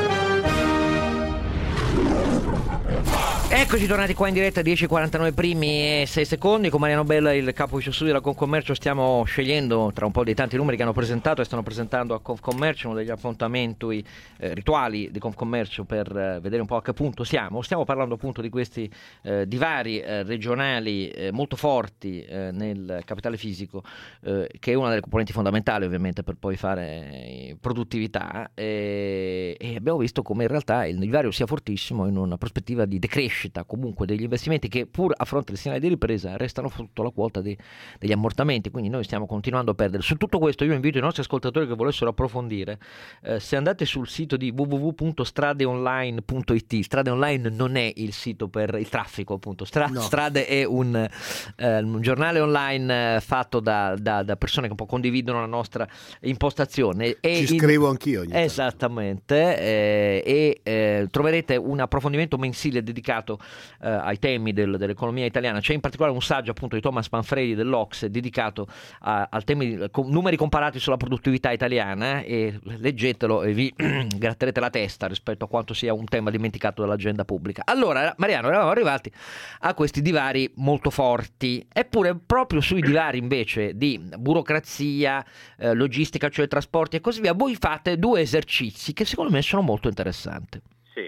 Eccoci tornati qua in diretta, dieci e quarantanove primi e sei secondi, con Mariano Bella, il capo ufficio studi della Confcommercio. Stiamo scegliendo tra un po' dei tanti numeri che hanno presentato e stanno presentando a Confcommercio, uno degli appuntamenti eh, rituali di Confcommercio per eh, vedere un po' a che punto siamo. Stiamo parlando appunto di questi eh, divari eh, regionali eh, molto forti eh, nel capitale fisico, eh, che è una delle componenti fondamentali ovviamente per poi fare eh, produttività, eh, e abbiamo visto come in realtà il divario sia fortissimo in una prospettiva di decrescita comunque degli investimenti, che pur a fronte del segnale di ripresa restano sotto la quota di, degli ammortamenti, quindi noi stiamo continuando a perdere. Su tutto questo io invito i nostri ascoltatori che volessero approfondire, eh, se andate sul sito di w w w punto stradeonline punto i t. Strade Online non è il sito per il traffico, appunto. Stra- no. Strade è un, eh, un giornale online eh, fatto da, da, da persone che un po' condividono la nostra impostazione. E Ci in... scrivo anch'io ogni esattamente eh, e eh, troverete un approfondimento mensile dedicato Uh, ai temi del, dell'economia italiana. C'è in particolare un saggio appunto di Thomas Manfredi dell'Ocse dedicato a, al tema di com, numeri comparati sulla produttività italiana, e leggetelo e vi gratterete la testa rispetto a quanto sia un tema dimenticato dall'agenda pubblica. Allora, Mariano, eravamo arrivati a questi divari molto forti, eppure proprio sui divari invece di burocrazia, eh, logistica, cioè trasporti e così via, voi fate due esercizi che secondo me sono molto interessanti. Sì.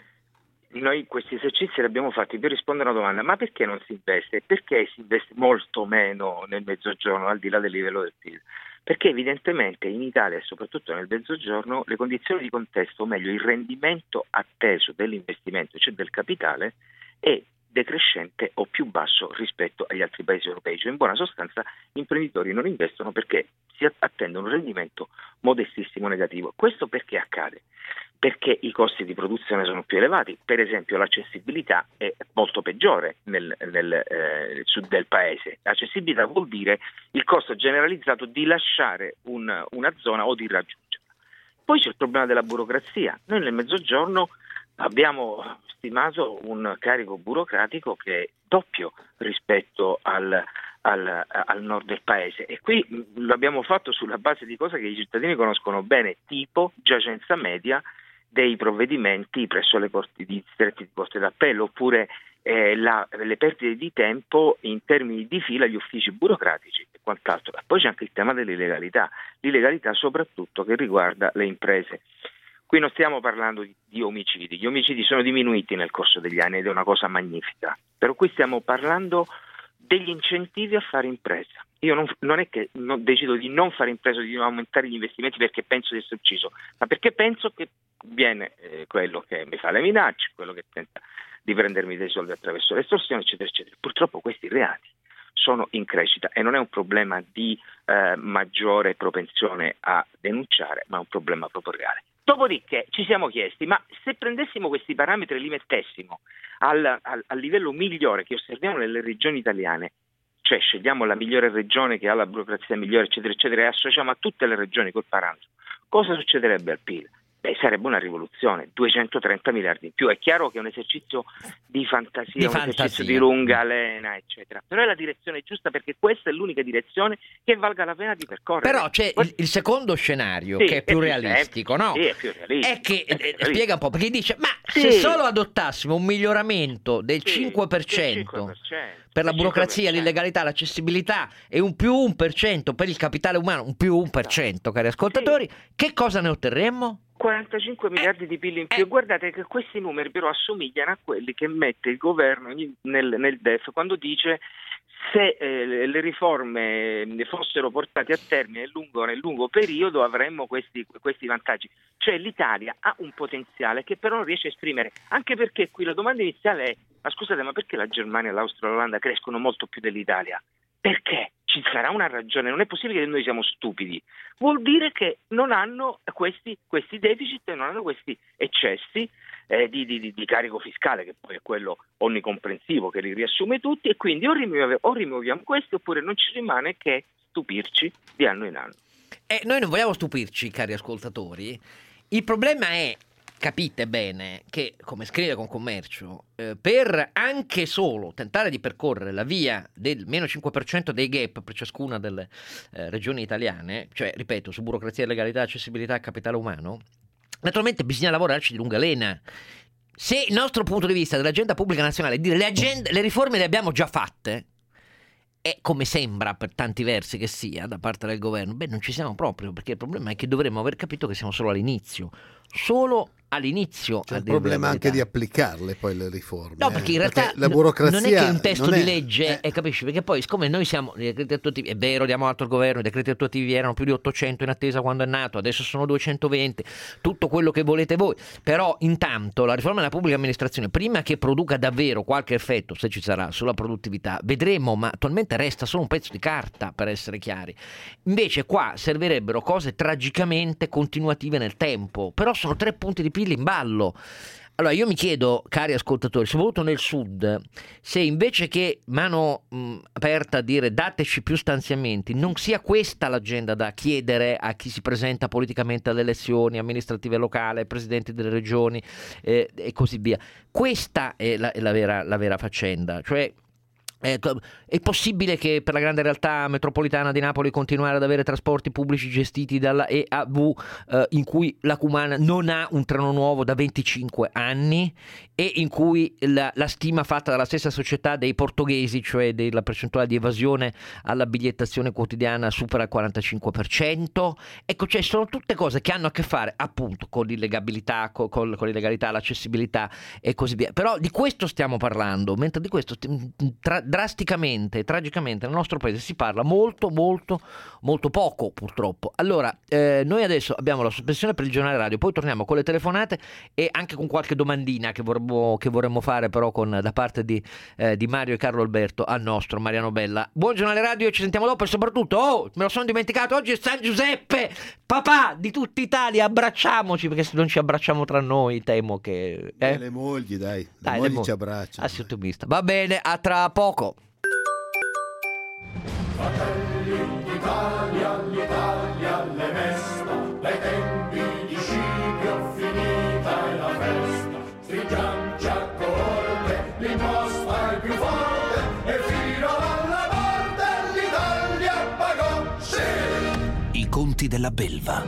Noi questi esercizi li abbiamo fatti per rispondere a una domanda: ma perché non si investe? Perché si investe molto meno nel Mezzogiorno, al di là del livello del P I L? Perché evidentemente in Italia e soprattutto nel Mezzogiorno le condizioni di contesto, o meglio il rendimento atteso dell'investimento, cioè del capitale, è decrescente o più basso rispetto agli altri paesi europei. Cioè in buona sostanza gli imprenditori non investono perché si attendono un rendimento modestissimo negativo. Questo perché accade? Perché i costi di produzione sono più elevati, per esempio l'accessibilità è molto peggiore nel, nel eh, sud del paese. L'accessibilità vuol dire il costo generalizzato di lasciare un, una zona o di raggiungerla. Poi c'è il problema della burocrazia. Noi nel Mezzogiorno abbiamo stimato un carico burocratico che è doppio rispetto al, al, al nord del paese, e qui l'abbiamo fatto sulla base di cose che i cittadini conoscono bene, tipo giacenza media dei provvedimenti presso le corti di distretti di corte d'appello, oppure eh, la, le perdite di tempo in termini di fila agli uffici burocratici e quant'altro. E poi c'è anche il tema dell'illegalità, l'illegalità soprattutto che riguarda le imprese. Qui non stiamo parlando di, di omicidi, gli omicidi sono diminuiti nel corso degli anni ed è una cosa magnifica, però qui stiamo parlando degli incentivi a fare impresa. Io non, non è che non, decido di non fare impresa, di non aumentare gli investimenti perché penso di essere ucciso, ma perché penso che viene eh, quello che mi fa le minacce, quello che tenta di prendermi dei soldi attraverso l'estorsione, eccetera, eccetera. Purtroppo questi reati sono in crescita e non è un problema di eh, maggiore propensione a denunciare, ma è un problema proprio reale. Dopodiché ci siamo chiesti, ma se prendessimo questi parametri e li mettessimo al, al, al livello migliore che osserviamo nelle regioni italiane, cioè scegliamo la migliore regione che ha la burocrazia migliore, eccetera, eccetera, e associamo a tutte le regioni col parametro, cosa succederebbe al P I L? Beh, sarebbe una rivoluzione, duecentotrenta miliardi in più. È chiaro che è un esercizio di fantasia, di un fantasia. esercizio di lunga lena, eccetera. Però è la direzione giusta, perché questa è l'unica direzione che valga la pena di percorrere. Però c'è il, il secondo scenario, sì, che è più è più realistico, semplice, no? Sì, è più realistico. È che è più eh, realistico. spiega un po', perché dice, ma Sì. se solo adottassimo un miglioramento del Sì, cinque per del cento cinque per cento, per la del burocrazia, cinque per cento. l'illegalità, l'accessibilità e un più uno per cento per il capitale umano, un più uno per cento, cari ascoltatori, che cosa ne otterremmo? quarantacinque miliardi di P I L in più, e guardate che questi numeri però assomigliano a quelli che mette il governo nel, nel D E F quando dice se eh, le riforme fossero portate a termine nel lungo, nel lungo periodo avremmo questi, questi vantaggi. Cioè l'Italia ha un potenziale che però non riesce a esprimere, anche perché qui la domanda iniziale è: ma scusate, ma perché la Germania, l'Austria e l'Olanda crescono molto più dell'Italia? Perché? Ci sarà una ragione, non è possibile che noi siamo stupidi. Vuol dire che non hanno questi, questi deficit e non hanno questi eccessi eh, di, di, di carico fiscale, che poi è quello onnicomprensivo che li riassume tutti, e quindi o rimuoviamo, o rimuoviamo questi, oppure non ci rimane che stupirci di anno in anno. E noi non vogliamo stupirci, cari ascoltatori. Il problema è, capite bene, che, come scrive Confcommercio, eh, per anche solo tentare di percorrere la via del meno cinque per cento dei gap per ciascuna delle eh, regioni italiane, cioè, ripeto, su burocrazia, legalità, accessibilità e capitale umano, naturalmente bisogna lavorarci di lunga lena. Se il nostro punto di vista dell'agenda pubblica nazionale è dire le, agende, le riforme le abbiamo già fatte, e come sembra per tanti versi che sia da parte del governo, beh, non ci siamo proprio, perché il problema è che dovremmo aver capito che siamo solo all'inizio, solo all'inizio. C'è il problema anche di applicarle poi le riforme. No, perché in realtà perché la burocrazia non è che un testo è, di legge, eh. eh, capisci? Perché poi, siccome noi siamo i decreti attuativi, è vero, diamo atto al governo, i decreti attuativi erano più di ottocento in attesa quando è nato, adesso sono duecentoventi, tutto quello che volete voi, però intanto la riforma della pubblica amministrazione, prima che produca davvero qualche effetto, se ci sarà, sulla produttività, vedremo, ma attualmente resta solo un pezzo di carta, per essere chiari. Invece qua servirebbero cose tragicamente continuative nel tempo, però sono tre punti di P I L in ballo. Allora io mi chiedo, cari ascoltatori, soprattutto nel sud, se invece che mano mh, aperta a dire dateci più stanziamenti, non sia questa l'agenda da chiedere a chi si presenta politicamente alle elezioni amministrative locali, ai presidenti delle regioni eh, e così via. Questa è la, è la vera, la vera faccenda, cioè Eh, è possibile che per la grande realtà metropolitana di Napoli continuare ad avere trasporti pubblici gestiti dalla E A V eh, in cui la Cumana non ha un treno nuovo da venticinque anni e in cui la, la stima fatta dalla stessa società dei portoghesi, cioè della percentuale di evasione alla bigliettazione quotidiana, supera il quarantacinque per cento? Ecco, cioè sono tutte cose che hanno a che fare appunto con l'illegabilità, con, con, con l'illegalità, l'accessibilità e così via. Però di questo stiamo parlando, mentre di questo tra, drasticamente, tragicamente nel nostro paese si parla molto molto molto poco, purtroppo. Allora eh, noi adesso abbiamo la sospensione per il giornale radio, poi torniamo con le telefonate e anche con qualche domandina che vorremmo, che vorremmo fare però con, da parte di, eh, di Mario e Carlo Alberto al nostro Mariano Bella. Buon giornale radio, ci sentiamo dopo e soprattutto, oh, me lo sono dimenticato, oggi è San Giuseppe, papà di tutta Italia, abbracciamoci, perché se non ci abbracciamo tra noi temo che eh? E le mogli, dai, le dai, mogli le mo- ci abbracciano. Ah, sei ottimista. Va bene, a tra poco. Fratelli d'Italia, l'Italia alle mesta, dai tempi di Scipio finita è la festa. I conti della belva.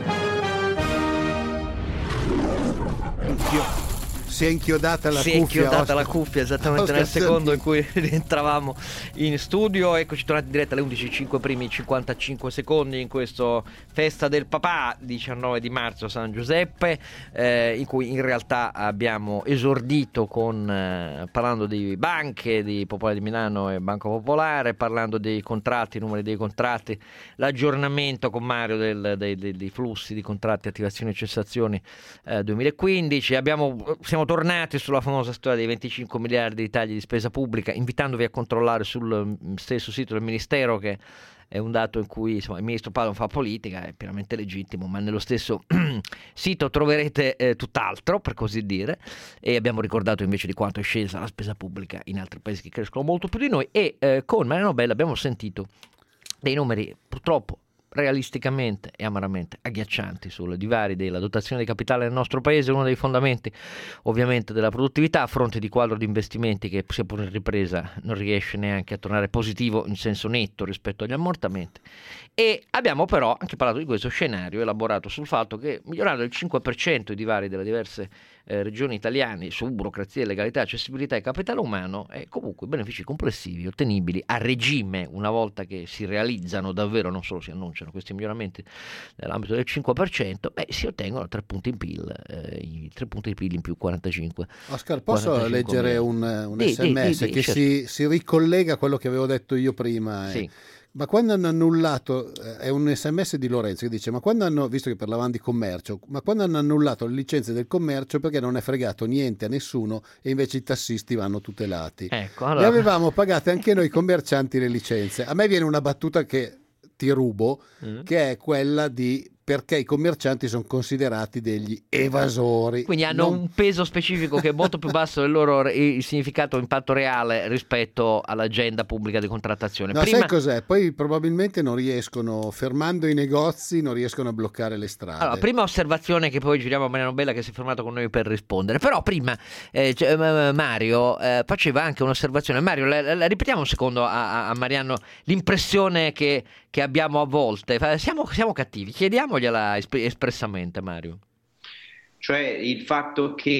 Io... Si è inchiodata la si cuffia. Si è inchiodata Oscar. la cuffia esattamente Oscar nel secondo in cui rientravamo in studio. Eccoci tornati in diretta alle undici e cinque primi cinquantacinque secondi in questo Festa del Papà, diciannove di marzo, San Giuseppe, eh, in cui in realtà abbiamo esordito con eh, parlando di banche, di Popolare di Milano e Banco Popolare, parlando dei contratti, i numeri dei contratti, l'aggiornamento con Mario del, dei, dei, dei flussi di contratti, attivazioni e cessazioni eh, duemilaquindici. Abbiamo, siamo tornati sulla famosa storia dei venticinque miliardi di tagli di spesa pubblica, invitandovi a controllare sul stesso sito del Ministero, che è un dato in cui insomma, il ministro Padoan fa politica, è pienamente legittimo, ma nello stesso sito troverete eh, tutt'altro, per così dire, e abbiamo ricordato invece di quanto è scesa la spesa pubblica in altri paesi che crescono molto più di noi, e eh, con Mariano Bella abbiamo sentito dei numeri purtroppo realisticamente e amaramente agghiaccianti sul divari della dotazione di capitale nel nostro paese, uno dei fondamenti ovviamente della produttività, a fronte di quadro di investimenti che, sia pure in ripresa, non riesce neanche a tornare positivo in senso netto rispetto agli ammortamenti. E abbiamo però anche parlato di questo scenario elaborato sul fatto che, migliorando il cinque per cento i divari delle diverse eh, regioni italiane su burocrazia, legalità, accessibilità e capitale umano, e comunque i benefici complessivi ottenibili a regime, una volta che si realizzano davvero, non solo si annunciano questi miglioramenti nell'ambito del cinque per cento, beh, si ottengono tre punti in P I L, eh, i tre punti di P I L in più quarantacinque. Oscar, posso leggere un, un di, S M S di, di, che certo. si, si ricollega a quello che avevo detto io prima? Sì. Eh. Ma quando hanno annullato, eh, è un S M S di Lorenzo che dice, ma quando hanno, visto che parlavamo di commercio, ma quando hanno annullato le licenze del commercio, perché non è fregato niente a nessuno e invece i tassisti vanno tutelati? Ecco, allora... Le avevamo pagate anche noi commercianti le licenze. A me viene una battuta che ti rubo, mm. che è quella di perché i commercianti sono considerati degli evasori. Quindi hanno non... un peso specifico che è molto più basso del loro il significato impatto reale rispetto all'agenda pubblica di contrattazione. No, Prima... sai cos'è? Poi probabilmente non riescono, fermando i negozi, non riescono a bloccare le strade. Allora, prima osservazione, che poi giriamo a Mariano Bella che si è fermato con noi per rispondere. Però prima eh, cioè, Mario eh, faceva anche un'osservazione. Mario, la, la, ripetiamo un secondo a, a Mariano l'impressione che, che abbiamo a volte. Siamo, siamo cattivi, chiediamo espressamente, Mario. Cioè il fatto che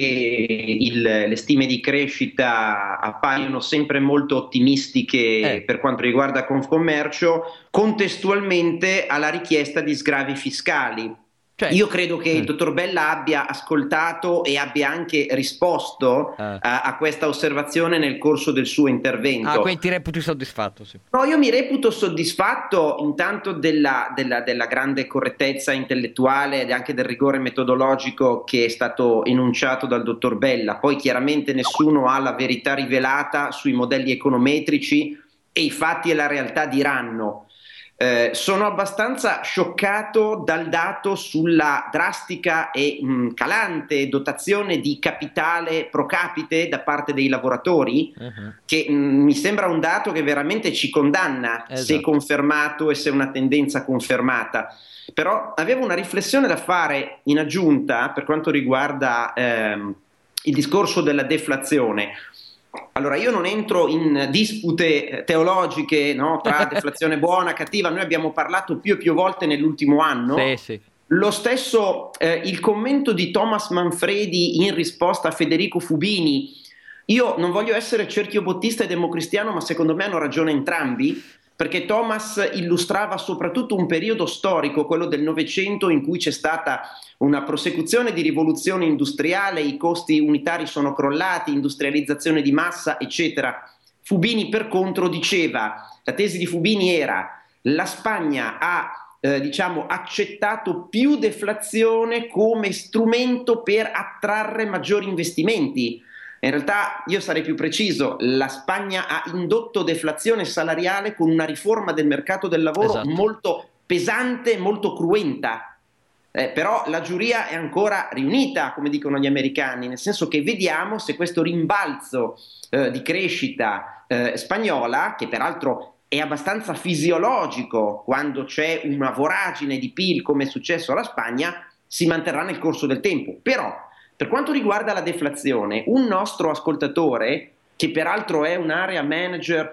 il, le stime di crescita appaiono sempre molto ottimistiche eh. per quanto riguarda Confcommercio, contestualmente alla richiesta di sgravi fiscali. Cioè, io credo che eh. il dottor Bella abbia ascoltato e abbia anche risposto eh. a, a questa osservazione nel corso del suo intervento. Ah, quindi ti reputi soddisfatto? Sì. No, io mi reputo soddisfatto intanto della, della, della grande correttezza intellettuale ed anche del rigore metodologico che è stato enunciato dal dottor Bella. Poi chiaramente nessuno ha la verità rivelata sui modelli econometrici e i fatti e la realtà diranno. Eh, sono abbastanza scioccato dal dato sulla drastica e mh, calante dotazione di capitale pro capite da parte dei lavoratori, uh-huh. che mh, mi sembra un dato che veramente ci condanna, esatto. se confermato e se è una tendenza confermata. Però avevo una riflessione da fare in aggiunta per quanto riguarda ehm, il discorso della deflazione. Allora, io non entro in dispute teologiche, no, tra deflazione buona, cattiva. Noi abbiamo parlato più e più volte nell'ultimo anno. Sì, sì. Lo stesso, eh, il commento di Thomas Manfredi in risposta a Federico Fubini. Io non voglio essere cerchiobottista e democristiano, ma secondo me hanno ragione entrambi, perché Thomas illustrava soprattutto un periodo storico, quello del Novecento, in cui c'è stata una prosecuzione di rivoluzione industriale, i costi unitari sono crollati, industrializzazione di massa, eccetera. Fubini per contro diceva, la tesi di Fubini era: la Spagna ha eh, diciamo accettato più deflazione come strumento per attrarre maggiori investimenti. In realtà io sarei più preciso, la Spagna ha indotto deflazione salariale con una riforma del mercato del lavoro esatto. molto pesante, molto cruenta. Eh, però la giuria è ancora riunita, come dicono gli americani, nel senso che vediamo se questo rimbalzo eh, di crescita eh, spagnola, che peraltro è abbastanza fisiologico quando c'è una voragine di P I L come è successo alla Spagna, si manterrà nel corso del tempo. Però per quanto riguarda la deflazione, un nostro ascoltatore, che peraltro è un area manager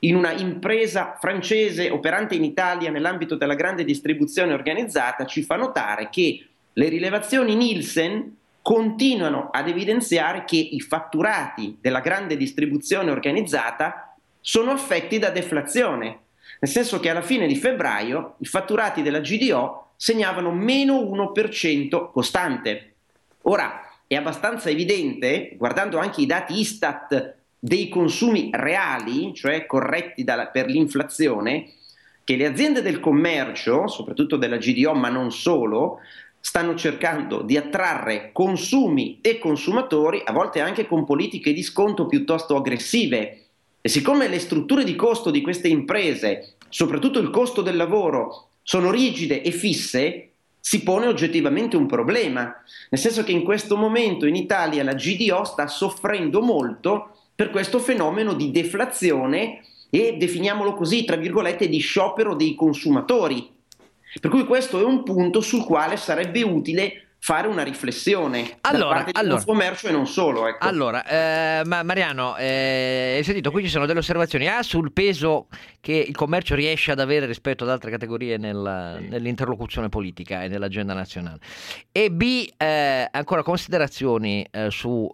in una impresa francese operante in Italia nell'ambito della grande distribuzione organizzata, ci fa notare che le rilevazioni Nielsen continuano ad evidenziare che i fatturati della grande distribuzione organizzata sono affetti da deflazione, nel senso che alla fine di febbraio i fatturati della G D O segnavano meno uno per cento costante. Ora, è abbastanza evidente, guardando anche i dati Istat dei consumi reali, cioè corretti dalla, per l'inflazione, che le aziende del commercio, soprattutto della G D O, ma non solo, stanno cercando di attrarre consumi e consumatori, a volte anche con politiche di sconto piuttosto aggressive. E siccome le strutture di costo di queste imprese, soprattutto il costo del lavoro, sono rigide e fisse, si pone oggettivamente un problema, nel senso che in questo momento in Italia la G D O sta soffrendo molto per questo fenomeno di deflazione e, definiamolo così, tra virgolette, di sciopero dei consumatori. Per cui questo è un punto sul quale sarebbe utile fare una riflessione allora, da parte di allora, Confcommercio e non solo. Ecco. Allora, eh, ma Mariano, eh, hai sentito, qui ci sono delle osservazioni A sul peso che il commercio riesce ad avere rispetto ad altre categorie nel, nell'interlocuzione politica e nell'agenda nazionale, e B, eh, ancora considerazioni eh, su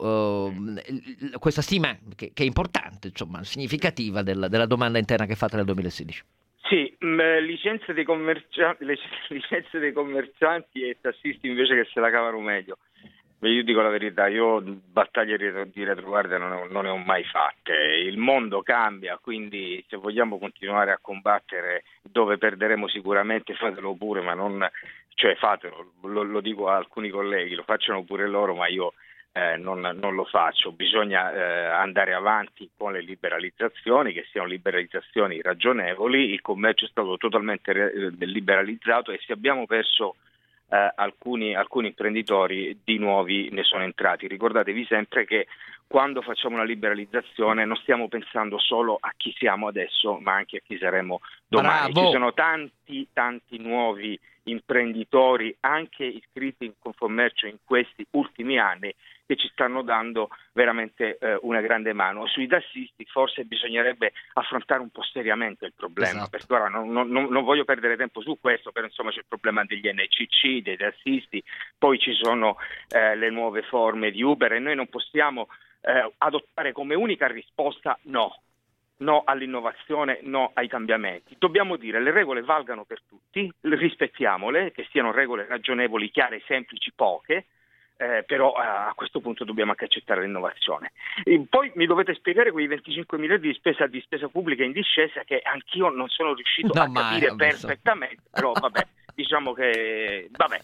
eh, questa stima che, che è importante, insomma, significativa del, della domanda interna che è fatta nel duemilasedici. Sì, mh, licenze dei commercianti, le licenze dei commercianti e tassisti invece che se la cavano meglio. Beh, io dico la verità, io battaglie di retroguardia non, ne- non ne ho mai fatte. Il mondo cambia, quindi se vogliamo continuare a combattere dove perderemo sicuramente, fatelo pure, ma non, cioè fatelo, lo, lo dico a alcuni colleghi, lo facciano pure loro, ma io Eh, non, non lo faccio. Bisogna eh, andare avanti con le liberalizzazioni, che siano liberalizzazioni ragionevoli. Il commercio è stato totalmente re- liberalizzato e se abbiamo perso eh, alcuni, alcuni imprenditori, di nuovi ne sono entrati. Ricordatevi sempre che quando facciamo una liberalizzazione non stiamo pensando solo a chi siamo adesso, ma anche a chi saremo domani. Bravo. Ci sono tanti tanti nuovi imprenditori anche iscritti in Confcommercio in questi ultimi anni che ci stanno dando veramente eh, una grande mano. Sui tassisti forse bisognerebbe affrontare un po' seriamente il problema, esatto. perché ora non, non, non voglio perdere tempo su questo, però insomma c'è il problema degli N C C, dei tassisti, poi ci sono eh, le nuove forme di Uber e noi non possiamo eh, adottare come unica risposta no. No all'innovazione, no ai cambiamenti. Dobbiamo dire le regole valgano per tutti, rispettiamole, che siano regole ragionevoli, chiare, semplici, poche, eh, però eh, a questo punto dobbiamo anche accettare l'innovazione. E poi mi dovete spiegare quei venticinque miliardi di spesa di spesa pubblica in discesa che anch'io non sono riuscito no, a capire mai, perfettamente, però vabbè. Diciamo che vabbè,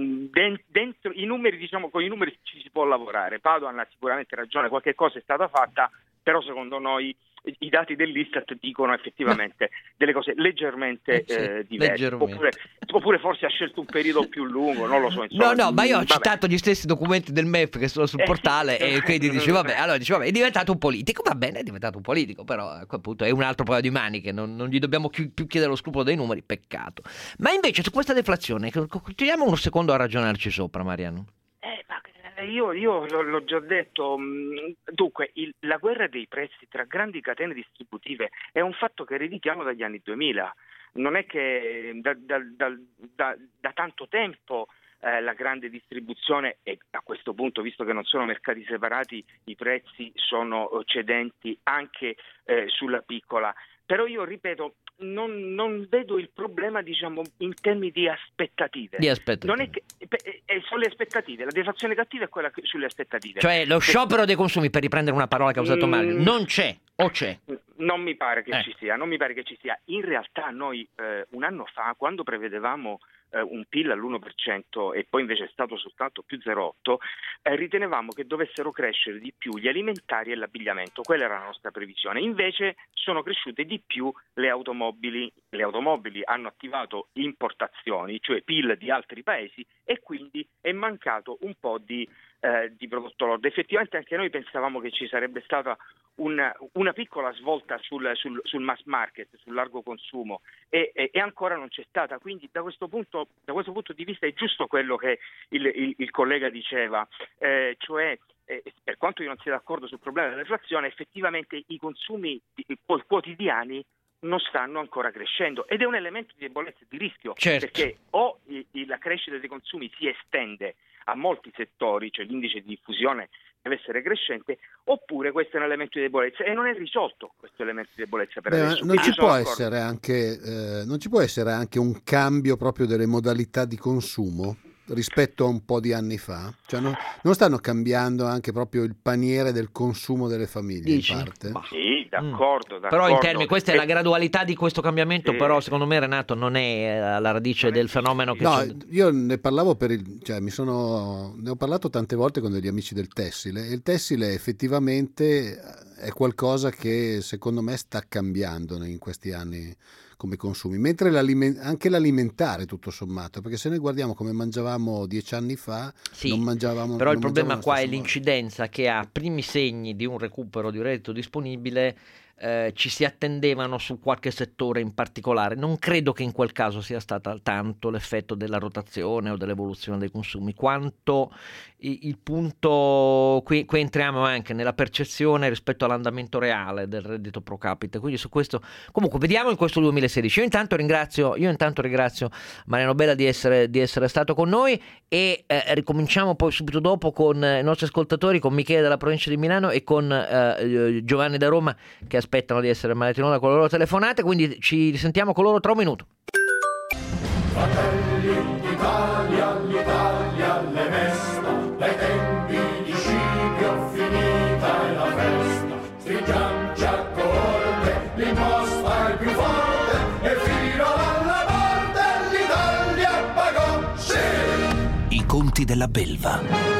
dentro i numeri, diciamo con i numeri ci si può lavorare. Padoan ha sicuramente ragione, qualche cosa è stata fatta, però secondo noi i dati dell'Istat dicono effettivamente delle cose leggermente eh sì, eh, diverse. leggermente. Oppure, oppure forse ha scelto un periodo più lungo, non lo so. Insomma, No, no, ma io ho vabbè. citato gli stessi documenti del M E F che sono sul Eh, portale sì, e quindi sì, dici sì. vabbè, allora dici vabbè, è diventato un politico, va bene, è diventato un politico, però a quel punto è un altro paio di maniche, non, non gli dobbiamo più, più chiedere lo scrupolo dei numeri, peccato. Ma invece su questa deflazione, continuiamo uno secondo a ragionarci sopra, Mariano. Eh, ma io, io l'ho, l'ho già detto, dunque il, la guerra dei prezzi tra grandi catene distributive è un fatto che ereditiamo dagli anni duemila, non è che da, da, da, da, da tanto tempo eh, la grande distribuzione, e a questo punto, visto che non sono mercati separati, i prezzi sono cedenti anche eh, sulla piccola. Però io ripeto, non, non vedo il problema, diciamo, in termini di aspettative. Di aspettative. Non è che eh, eh, sono le aspettative, la deflazione cattiva è quella che, sulle aspettative. Cioè lo sciopero dei consumi, per riprendere una parola che ha usato Mm. Mario, non c'è o c'è? Non mi pare che Eh. ci sia, non mi pare che ci sia. In realtà noi eh, un anno fa, quando prevedevamo eh, un P I L all'uno per cento e poi invece è stato soltanto più zero virgola otto, eh, ritenevamo che dovessero crescere di più gli alimentari e l'abbigliamento, quella era la nostra previsione. Invece sono cresciute di più le automobili, le automobili hanno attivato importazioni, cioè P I L di altri paesi, e quindi è mancato un po' di Eh, di prodotto lordo. Effettivamente anche noi pensavamo che ci sarebbe stata una, una piccola svolta sul, sul, sul mass market, sul largo consumo, e, e, e ancora non c'è stata. Quindi da questo punto, da questo punto di vista è giusto quello che il, il, il collega diceva, eh, cioè eh, per quanto io non sia d'accordo sul problema dell'inflazione, effettivamente i consumi quotidiani non stanno ancora crescendo ed è un elemento di debolezza e di rischio, certo. Perché o i, i, la crescita dei consumi si estende a molti settori, cioè l'indice di diffusione deve essere crescente, oppure questo è un elemento di debolezza e non è risolto questo elemento di debolezza per Beh, adesso. Non ci, può d'accordo. essere anche, eh, non ci può essere anche un cambio proprio delle modalità di consumo rispetto a un po' di anni fa? Cioè non, non stanno cambiando anche proprio il paniere del consumo delle famiglie? Dici? In parte? Bah. Sì, d'accordo, Mm. d'accordo. Però in termini, questa è la Eh, gradualità di questo cambiamento, sì. però secondo me, Renato, non è alla radice del fenomeno che No, c'è. io ne parlavo per il, cioè mi sono, ne ho parlato tante volte con degli amici del tessile e il tessile effettivamente è qualcosa che secondo me sta cambiando in questi anni come consumi, mentre l'aliment- anche l'alimentare tutto sommato, perché se noi guardiamo come mangiavamo dieci anni fa, Sì, non mangiavamo però il non problema mangiavamo qua è allo stesso modo. l'incidenza che ha primi segni di un recupero di un reddito disponibile. Eh, ci si attendevano su qualche settore in particolare. Non credo che in quel caso sia stato tanto l'effetto della rotazione o dell'evoluzione dei consumi, quanto il, il punto, qui, qui entriamo anche nella percezione rispetto all'andamento reale del reddito pro capite, quindi su questo comunque vediamo in questo duemilasedici. Io intanto ringrazio, io intanto ringrazio Mariano Bella di essere, di essere stato con noi e eh, ricominciamo poi subito dopo con i nostri ascoltatori, con Michele dalla provincia di Milano e con eh, Giovanni da Roma, che aspettano di essere mandati in onda con le loro telefonate, quindi ci risentiamo con loro tra un minuto. Fratelli d'Italia, l'Italia le mesta, dai tempi di Scipio finita è la festa, stringiamoci a corte, l'imposta è più forte e fino alla morte l'Italia pagò, sì! I conti della belva.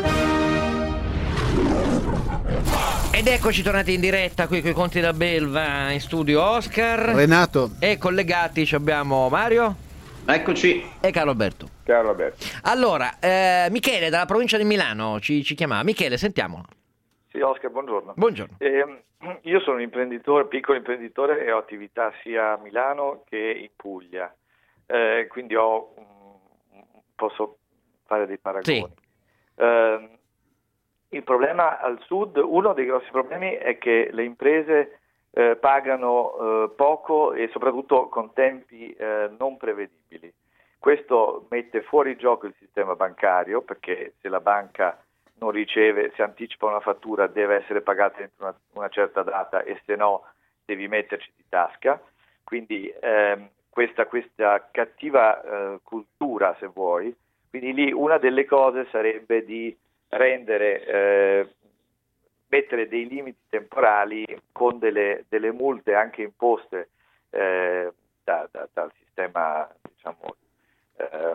Ed eccoci tornati in diretta qui con i conti da Belva, in studio Oscar, Renato. e collegati ci abbiamo Mario. Eccoci. E Carlo Alberto. Caro Roberto. Allora, eh, Michele dalla provincia di Milano ci, ci chiamava. Michele, sentiamolo. Sì, Oscar, buongiorno. Buongiorno. Eh, io sono un imprenditore, piccolo imprenditore, e ho attività sia a Milano che in Puglia, eh, quindi ho, posso fare dei paragoni. Sì. Eh, il problema al sud, uno dei grossi problemi è che le imprese eh, pagano eh, poco e soprattutto con tempi eh, non prevedibili. Questo mette fuori gioco il sistema bancario, perché se la banca non riceve, se anticipa una fattura deve essere pagata entro una, una certa data e se no devi metterci di tasca. Quindi ehm, questa, questa cattiva eh, cultura, se vuoi, quindi lì una delle cose sarebbe di rendere, eh, mettere dei limiti temporali con delle, delle multe anche imposte eh, da, da, dal sistema, diciamo, eh,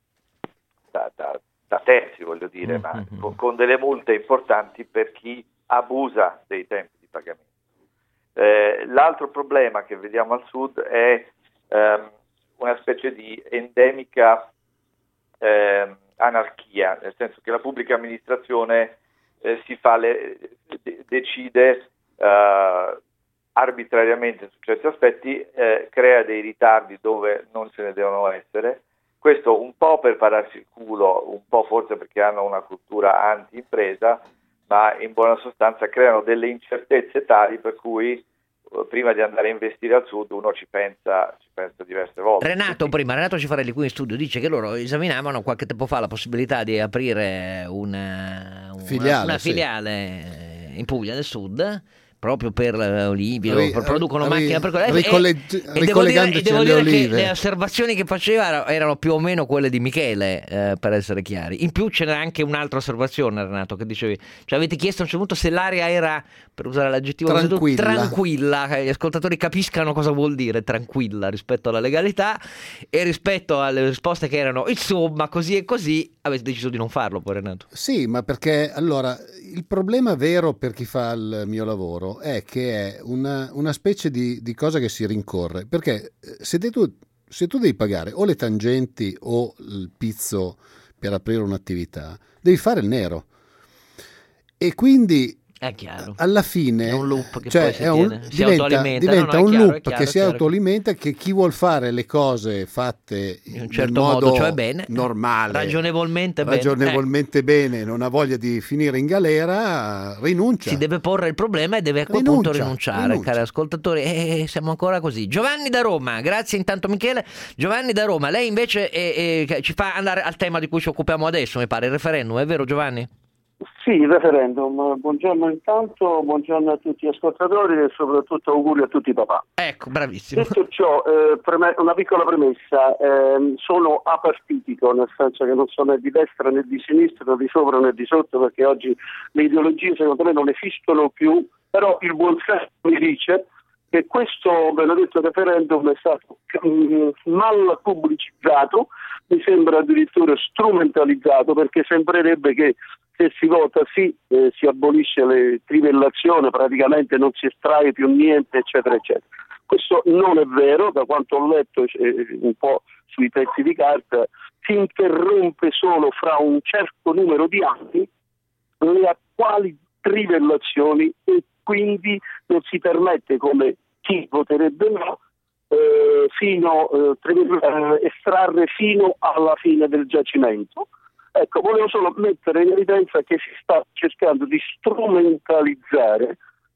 da, da, da terzi, voglio dire, mm-hmm. ma con, con delle multe importanti per chi abusa dei tempi di pagamento. Eh, l'altro problema che vediamo al sud è ehm, una specie di endemica eh, anarchia, nel senso che la pubblica amministrazione eh, si fa le, de- decide eh, arbitrariamente su certi aspetti, eh, crea dei ritardi dove non ce ne devono essere. Questo un po' per pararsi il culo, un po' forse perché hanno una cultura anti-impresa, ma in buona sostanza creano delle incertezze tali per cui prima di andare a investire al sud uno ci pensa, ci pensa diverse volte. Renato prima, Renato Cifarelli qui in studio dice che loro esaminavano qualche tempo fa la possibilità di aprire una, una filiale, una sì. filiale in Puglia del Sud, proprio per le olive, Ri- producono ri- macchine per e, ricolleg- e, e devo dire, ricollegandoci e devo alle dire che olive. le osservazioni che faceva erano più o meno quelle di Michele, eh, per essere chiari. In più c'era anche un'altra osservazione, Renato, che dicevi, cioè avete chiesto a un certo punto se l'area era, per usare l'aggettivo Tranquilla. tranquilla, che gli ascoltatori capiscano cosa vuol dire tranquilla rispetto alla legalità, e rispetto alle risposte che erano insomma così e così, avete deciso di non farlo poi, Renato. Sì, ma perché allora il problema vero per chi fa il mio lavoro è che è una, una specie di, di cosa che si rincorre, perché se tu, se tu devi pagare o le tangenti o il pizzo per aprire un'attività, devi fare il nero, e quindi È chiaro. Alla fine è un loop che cioè, poi si, è un, tiene, si diventa, autoalimenta, diventa no, no, un chiaro, loop chiaro, che si chiaro. autoalimenta, che chi vuol fare le cose fatte in un in certo modo, modo, cioè bene, normale, ragionevolmente, ragionevolmente bene, bene, non ha voglia di finire in galera, rinuncia. Si deve porre il problema e deve a quel rinuncia, punto rinunciare, rinuncia. cari ascoltatori. E siamo ancora così. Giovanni da Roma, grazie intanto Michele. Giovanni da Roma, lei invece è, è, ci fa andare al tema di cui ci occupiamo adesso, mi pare, il referendum, è vero Giovanni? Sì, il referendum. Buongiorno intanto, buongiorno a tutti gli ascoltatori e soprattutto auguri a tutti i papà. Ecco, bravissimo. Detto ciò, eh, preme- una piccola premessa, eh, sono apartitico, nel senso che non sono né di destra né di sinistra, né di sopra né di sotto, perché oggi le ideologie secondo me non esistono più, però il buon senso mi dice che questo benedetto referendum è stato um, mal pubblicizzato, mi sembra addirittura strumentalizzato, perché sembrerebbe che se si vota sì, eh, si abolisce le trivellazioni, praticamente non si estrae più niente, eccetera, eccetera. Questo non è vero, da quanto ho letto eh, un po' sui pezzi di carta, si interrompe solo fra un certo numero di anni le attuali trivellazioni e quindi non si permette, come chi voterebbe no, eh, fino, eh, eh, estrarre fino alla fine del giacimento. Ecco, volevo solo mettere in evidenza che si sta cercando di strumentalizzare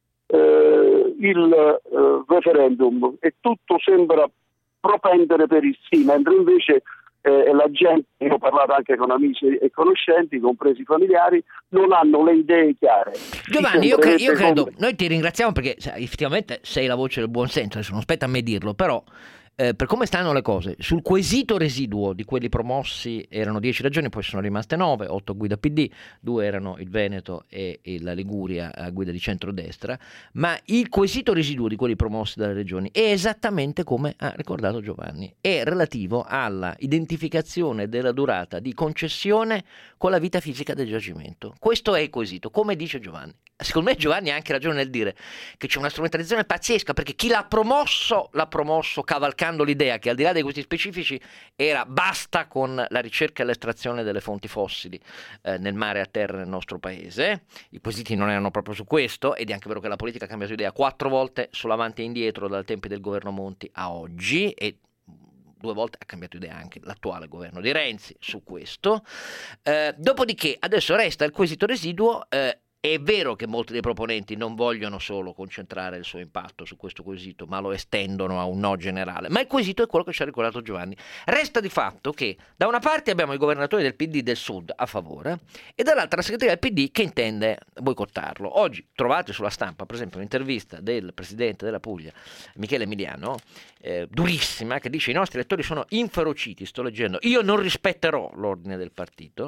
eh, il eh, referendum e tutto sembra propendere per il sì, mentre invece eh, la gente, io ho parlato anche con amici e conoscenti, compresi familiari, non hanno le idee chiare. Giovanni, io, cre- io credo, come... noi ti ringraziamo perché sai, effettivamente sei la voce del buon senso, adesso non spetta a me dirlo, però Eh, per come stanno le cose, sul quesito residuo di quelli promossi erano dieci regioni, poi sono rimaste nove, otto a guida P D, due erano il Veneto e, e la Liguria a guida di centrodestra, ma il quesito residuo di quelli promossi dalle regioni è esattamente come ha ricordato Giovanni, è relativo alla identificazione della durata di concessione con la vita fisica del giacimento. Questo è il quesito, come dice Giovanni. Secondo me Giovanni ha anche ragione nel dire che c'è una strumentalizzazione pazzesca, perché chi l'ha promosso l'ha promosso cavalcando l'idea che al di là di questi specifici era basta con la ricerca e l'estrazione delle fonti fossili eh, nel mare e a terra nel nostro paese. I quesiti non erano proprio su questo, ed è anche vero che la politica ha cambiato idea quattro volte sull'avanti e indietro dal tempi del governo Monti a oggi, e due volte ha cambiato idea anche l'attuale governo di Renzi su questo. Eh, dopodiché adesso resta il quesito residuo. eh, È vero che molti dei proponenti non vogliono solo concentrare il suo impatto su questo quesito, ma lo estendono a un no generale. Ma il quesito è quello che ci ha ricordato Giovanni. Resta di fatto che da una parte abbiamo i governatori del P D del Sud a favore e dall'altra la segreteria del P D che intende boicottarlo. Oggi trovate sulla stampa, per esempio, un'intervista del presidente della Puglia, Michele Emiliano, eh, durissima, che dice: i nostri elettori sono inferociti, sto leggendo, io non rispetterò l'ordine del partito.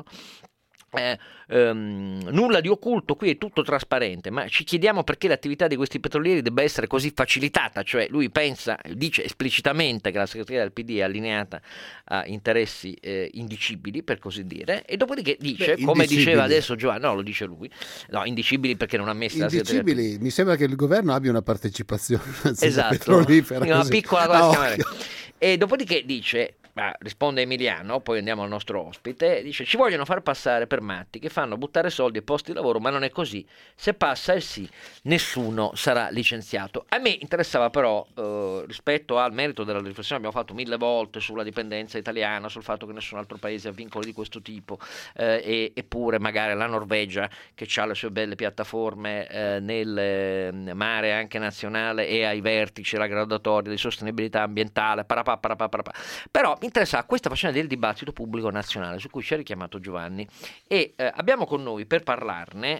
Eh, ehm, nulla di occulto, qui è tutto trasparente, ma ci chiediamo perché l'attività di questi petrolieri debba essere così facilitata. Cioè lui pensa, dice esplicitamente che la segreteria del P D è allineata a interessi eh, indicibili, per così dire, e dopodiché dice, Beh, come diceva adesso Giovanni, no, lo dice lui, no, indicibili perché non ha messo la segreteria. Indicibili, mi sembra che il governo abbia una partecipazione esatto, petrolifera, una così. piccola cosa, ah, e dopodiché dice, ma risponde Emiliano, poi andiamo al nostro ospite, dice: ci vogliono far passare per matti che fanno buttare soldi e posti di lavoro, ma non è così. Se passa il sì, nessuno sarà licenziato. A me interessava però, eh, rispetto al merito della riflessione abbiamo fatto mille volte sulla dipendenza italiana, sul fatto che nessun altro paese ha vincoli di questo tipo, eh, e, eppure magari la Norvegia, che ha le sue belle piattaforme eh, nel eh, mare anche nazionale e ai vertici la graduatoria di sostenibilità ambientale, parapà, parapà, parapà. Però mi interessa questa faccenda del dibattito pubblico nazionale su cui ci ha richiamato Giovanni, e eh, abbiamo con noi per parlarne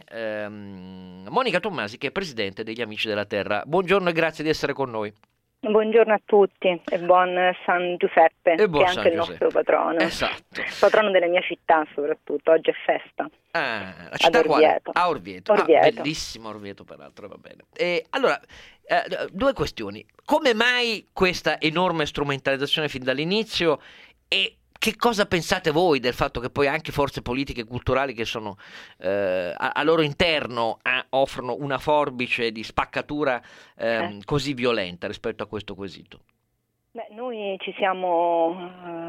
ehm, Monica Tommasi, che è presidente degli Amici della Terra. Buongiorno e grazie di essere con noi. Buongiorno a tutti e buon San Giuseppe, e buon che è San anche Giuseppe. Il nostro patrono. Esatto. Patrono della mia città soprattutto, oggi è festa. Ah, la città Ad Orvieto. quale? A Orvieto. Orvieto. Ah, bellissimo Orvieto peraltro, va bene. E allora, eh, due questioni. Come mai questa enorme strumentalizzazione fin dall'inizio, e che cosa pensate voi del fatto che poi anche forze politiche e culturali che sono eh, a, a loro interno a, offrono una forbice di spaccatura eh, eh. così violenta rispetto a questo quesito? Beh, noi ci siamo,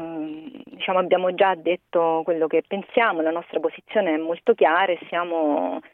eh, diciamo, abbiamo già detto quello che pensiamo, la nostra posizione è molto chiara e siamo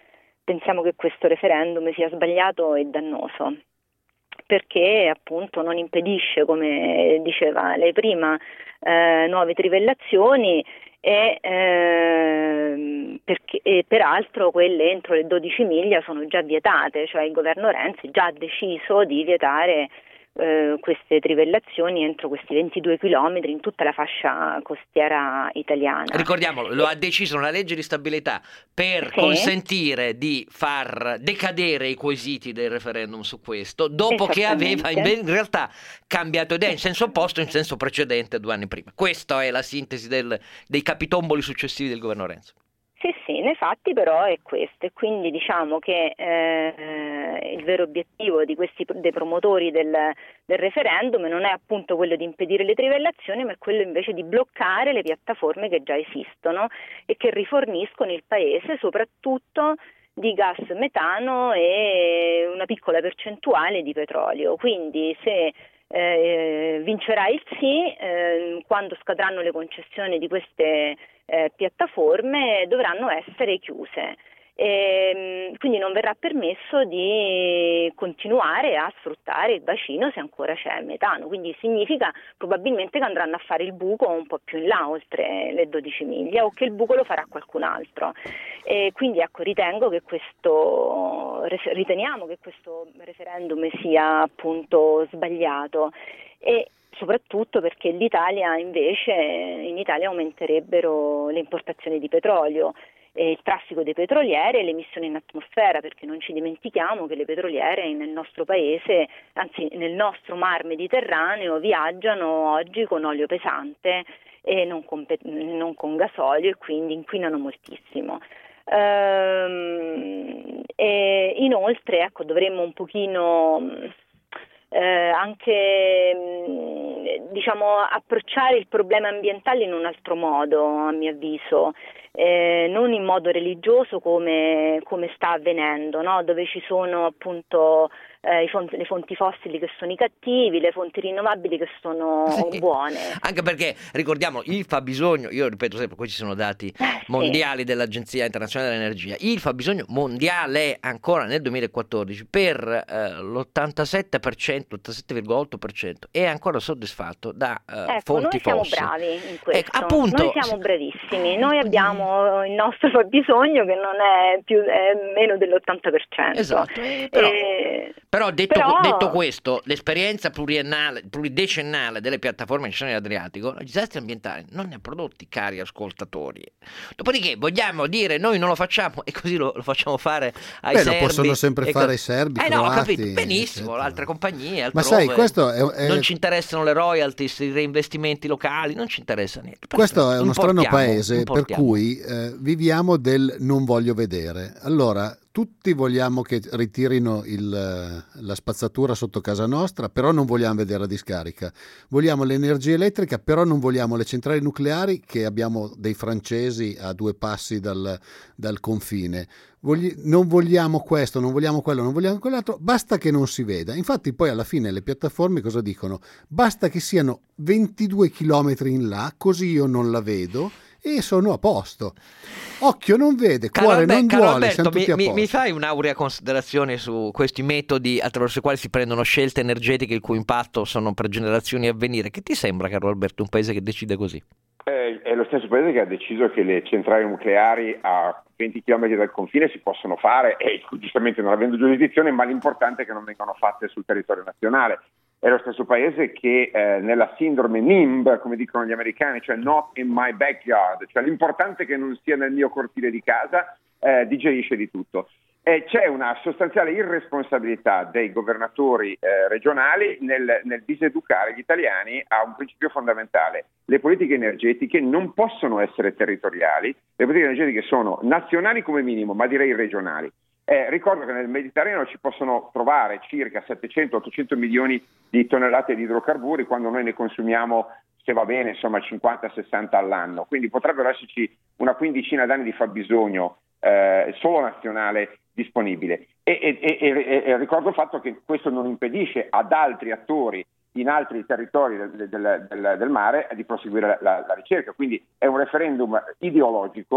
pensiamo che questo referendum sia sbagliato e dannoso, perché appunto non impedisce, come diceva lei prima, eh, nuove trivellazioni e, eh, perché, e peraltro quelle entro le dodici miglia sono già vietate, cioè il governo Renzi già ha deciso di vietare eh, queste trivellazioni entro questi ventidue chilometri in tutta la fascia costiera italiana. Ricordiamolo, lo ha deciso una legge di stabilità per Sì. consentire di far decadere i quesiti del referendum su questo, dopo che aveva in, in realtà cambiato idea in senso opposto, in senso precedente due anni prima. Questa è la sintesi del, dei capitomboli successivi del governo Renzi. Sì, sì, nei fatti però è questo, e quindi diciamo che eh, il vero obiettivo di questi dei promotori del, del referendum non è appunto quello di impedire le trivellazioni, ma è quello invece di bloccare le piattaforme che già esistono e che riforniscono il paese soprattutto di gas metano e una piccola percentuale di petrolio. Quindi se eh, vincerà il sì, eh, quando scadranno le concessioni di queste eh, piattaforme dovranno essere chiuse. E, quindi non verrà permesso di continuare a sfruttare il bacino se ancora c'è metano, quindi significa probabilmente che andranno a fare il buco un po' più in là, oltre le dodici miglia, o che il buco lo farà qualcun altro. E quindi ecco, ritengo che questo riteniamo che questo referendum sia appunto sbagliato, e soprattutto perché l'Italia invece in Italia aumenterebbero le importazioni di petrolio, il traffico dei petroliere e le emissioni in atmosfera, perché non ci dimentichiamo che le petroliere nel nostro paese, anzi nel nostro mar Mediterraneo, viaggiano oggi con olio pesante e non con, non con gasolio, e quindi inquinano moltissimo. Ehm, e inoltre ecco, dovremmo un pochino eh, anche diciamo approcciare il problema ambientale in un altro modo, a mio avviso. Eh, non in modo religioso come, come sta avvenendo, no? Dove ci sono appunto eh, i fonti, le fonti fossili che sono i cattivi, le fonti rinnovabili che sono sì. buone. Anche perché, ricordiamo, il fabbisogno, io ripeto sempre, questi sono dati eh, mondiali sì. dell'Agenzia Internazionale dell'Energia, il fabbisogno mondiale ancora nel duemilaquattordici per eh, l'ottantasette per cento, ottantasette virgola otto per cento è ancora soddisfatto da eh, ecco, fonti noi fossili. Siamo bravi in questo, ecco, appunto, noi siamo bravissimi, noi abbiamo il nostro fabbisogno che non è più è meno dell'ottanta per cento. Esatto, eh, però, eh, però, detto, però detto questo, l'esperienza pluriennale, pluridecennale delle piattaforme che ci sono in Adriatico, i disastri ambientali non ne ha prodotti, cari ascoltatori. Dopodiché vogliamo dire noi non lo facciamo e così lo, lo facciamo fare ai Beh, serbi. lo possono sempre fare co- i serbi, eh no, ho croati, capito, benissimo, eccetera. altre compagnie, altrove. Ma sai, questo è, è... non ci interessano le royalties, i reinvestimenti locali, non ci interessa niente. Questo è uno strano paese importiamo. per cui eh, viviamo del non voglio vedere. Allora, tutti vogliamo che ritirino il, la spazzatura sotto casa nostra, però non vogliamo vedere la discarica. Vogliamo l'energia elettrica, però non vogliamo le centrali nucleari, che abbiamo dei francesi a due passi dal, dal confine. Vogli- non vogliamo questo, non vogliamo quello, non vogliamo quell'altro, basta che non si veda. Infatti poi alla fine le piattaforme cosa dicono? Basta che siano ventidue chilometri in là, così io non la vedo e sono a posto. Occhio non vede, cuore Alberto, non Carlo duole, Alberto, siamo tutti a mi, posto. mi fai un'aurea considerazione su questi metodi attraverso i quali si prendono scelte energetiche il cui impatto sono per generazioni a venire? Che ti sembra, Carlo Alberto, un paese che decide così? Eh, è lo stesso paese che ha deciso che le centrali nucleari a venti chilometri dal confine si possono fare, e giustamente non avendo giurisdizione, ma l'importante è che non vengano fatte sul territorio nazionale. È lo stesso paese che eh, nella sindrome NIMB, come dicono gli americani, cioè not in my backyard, cioè l'importante è che non sia nel mio cortile di casa, eh, digerisce di tutto. E c'è una sostanziale irresponsabilità dei governatori eh, regionali nel, nel diseducare gli italiani a un principio fondamentale. Le politiche energetiche non possono essere territoriali, le politiche energetiche sono nazionali come minimo, ma direi regionali. Eh, ricordo che nel Mediterraneo ci possono trovare circa settecento ottocento milioni di tonnellate di idrocarburi, quando noi ne consumiamo, se va bene, insomma cinquanta sessanta all'anno. Quindi potrebbero esserci una quindicina d'anni di fabbisogno eh, solo nazionale disponibile. E, e, e, e, e ricordo il fatto che questo non impedisce ad altri attori in altri territori del, del, del, del mare di proseguire la, la ricerca. Quindi è un referendum ideologico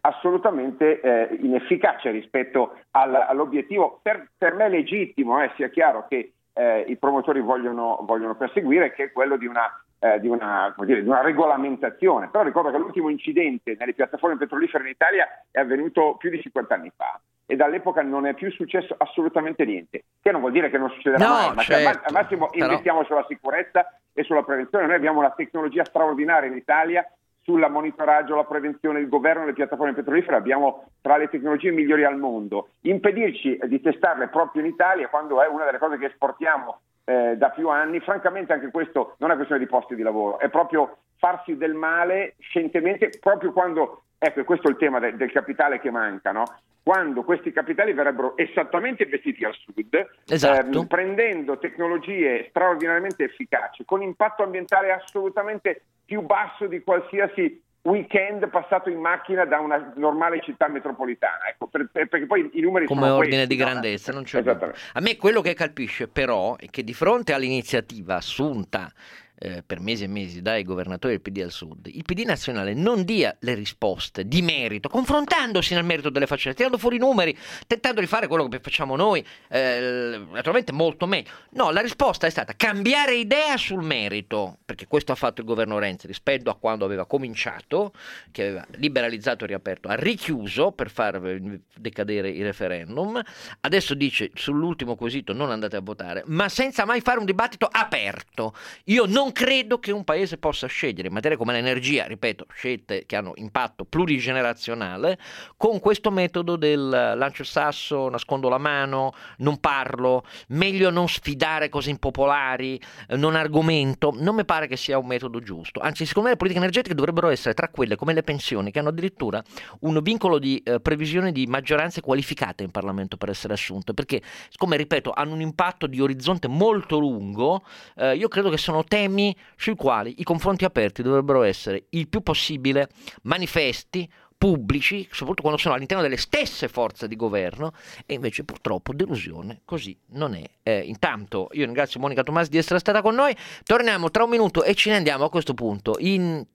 assolutamente eh, inefficace rispetto al, all'obiettivo per, per me legittimo, eh, sia chiaro, che eh, i promotori vogliono, vogliono perseguire, che è quello di una, eh, di, una, come dire, di una regolamentazione. Però ricordo che l'ultimo incidente nelle piattaforme petrolifere in Italia è avvenuto più di cinquanta anni fa e dall'epoca non è più successo assolutamente niente, che non vuol dire che non succederà no, mai, ma certo, che al massimo però... investiamo sulla sicurezza e sulla prevenzione. Noi abbiamo una tecnologia straordinaria in Italia sulla monitoraggio, la prevenzione, il governo delle piattaforme petrolifere, abbiamo tra le tecnologie migliori al mondo. Impedirci di testarle proprio in Italia, quando è una delle cose che esportiamo eh, da più anni, francamente anche questo non è questione di posti di lavoro, è proprio farsi del male scientemente, proprio quando, ecco, questo è il tema de- del capitale che manca, no? Quando questi capitali verrebbero esattamente investiti al sud, esatto. ehm, prendendo tecnologie straordinariamente efficaci, con impatto ambientale assolutamente più basso di qualsiasi weekend passato in macchina da una normale città metropolitana, ecco, per, per, perché poi i numeri come sono ordine questi, di grandezza, no? non c'è dubbio. A me quello che calpisce però è che di fronte all'iniziativa assunta Eh, per mesi e mesi dai governatori del P D al Sud, il P D nazionale non dia le risposte di merito, confrontandosi nel merito delle faccende, tirando fuori i numeri, tentando di fare quello che facciamo noi, eh, naturalmente molto meglio. No, la risposta è stata cambiare idea sul merito, perché questo ha fatto il governo Renzi rispetto a quando aveva cominciato, che aveva liberalizzato e riaperto, ha richiuso per far decadere i referendum. Adesso dice sull'ultimo quesito non andate a votare, ma senza mai fare un dibattito aperto. Io non credo che un paese possa scegliere in materia come l'energia, ripeto, scelte che hanno impatto plurigenerazionale, con questo metodo del lancio il sasso, nascondo la mano, non parlo, meglio non sfidare cose impopolari, non argomento. Non mi pare che sia un metodo giusto. Anzi, secondo me le politiche energetiche dovrebbero essere tra quelle come le pensioni, che hanno addirittura un vincolo di eh, previsione di maggioranze qualificate in Parlamento per essere assunte, perché, siccome, ripeto, hanno un impatto di orizzonte molto lungo, eh, io credo che sono temi sui quali i confronti aperti dovrebbero essere il più possibile manifesti, pubblici, soprattutto quando sono all'interno delle stesse forze di governo, e invece purtroppo delusione così non è. Eh, intanto io ringrazio Monica Tomasi di essere stata con noi, torniamo tra un minuto e ce ne andiamo a questo punto in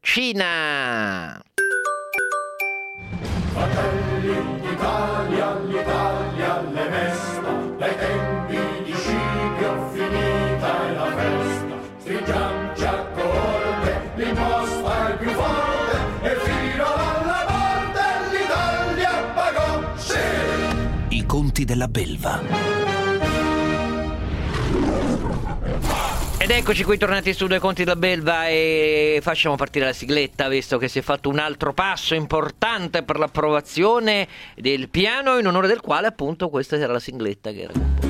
Cina. Fratelli d'Italia, l'Italia le mesta, dai tempi di Scipio finita è la festa. Stringiamoci a corte, l'imposta è più forte e fino alla morte l'Italia pagò, sì! I conti della belva. Ed eccoci qui tornati in studio ai conti della belva e facciamo partire la sigletta, visto che si è fatto un altro passo importante per l'approvazione del piano, in onore del quale appunto questa era la sigletta che era composta.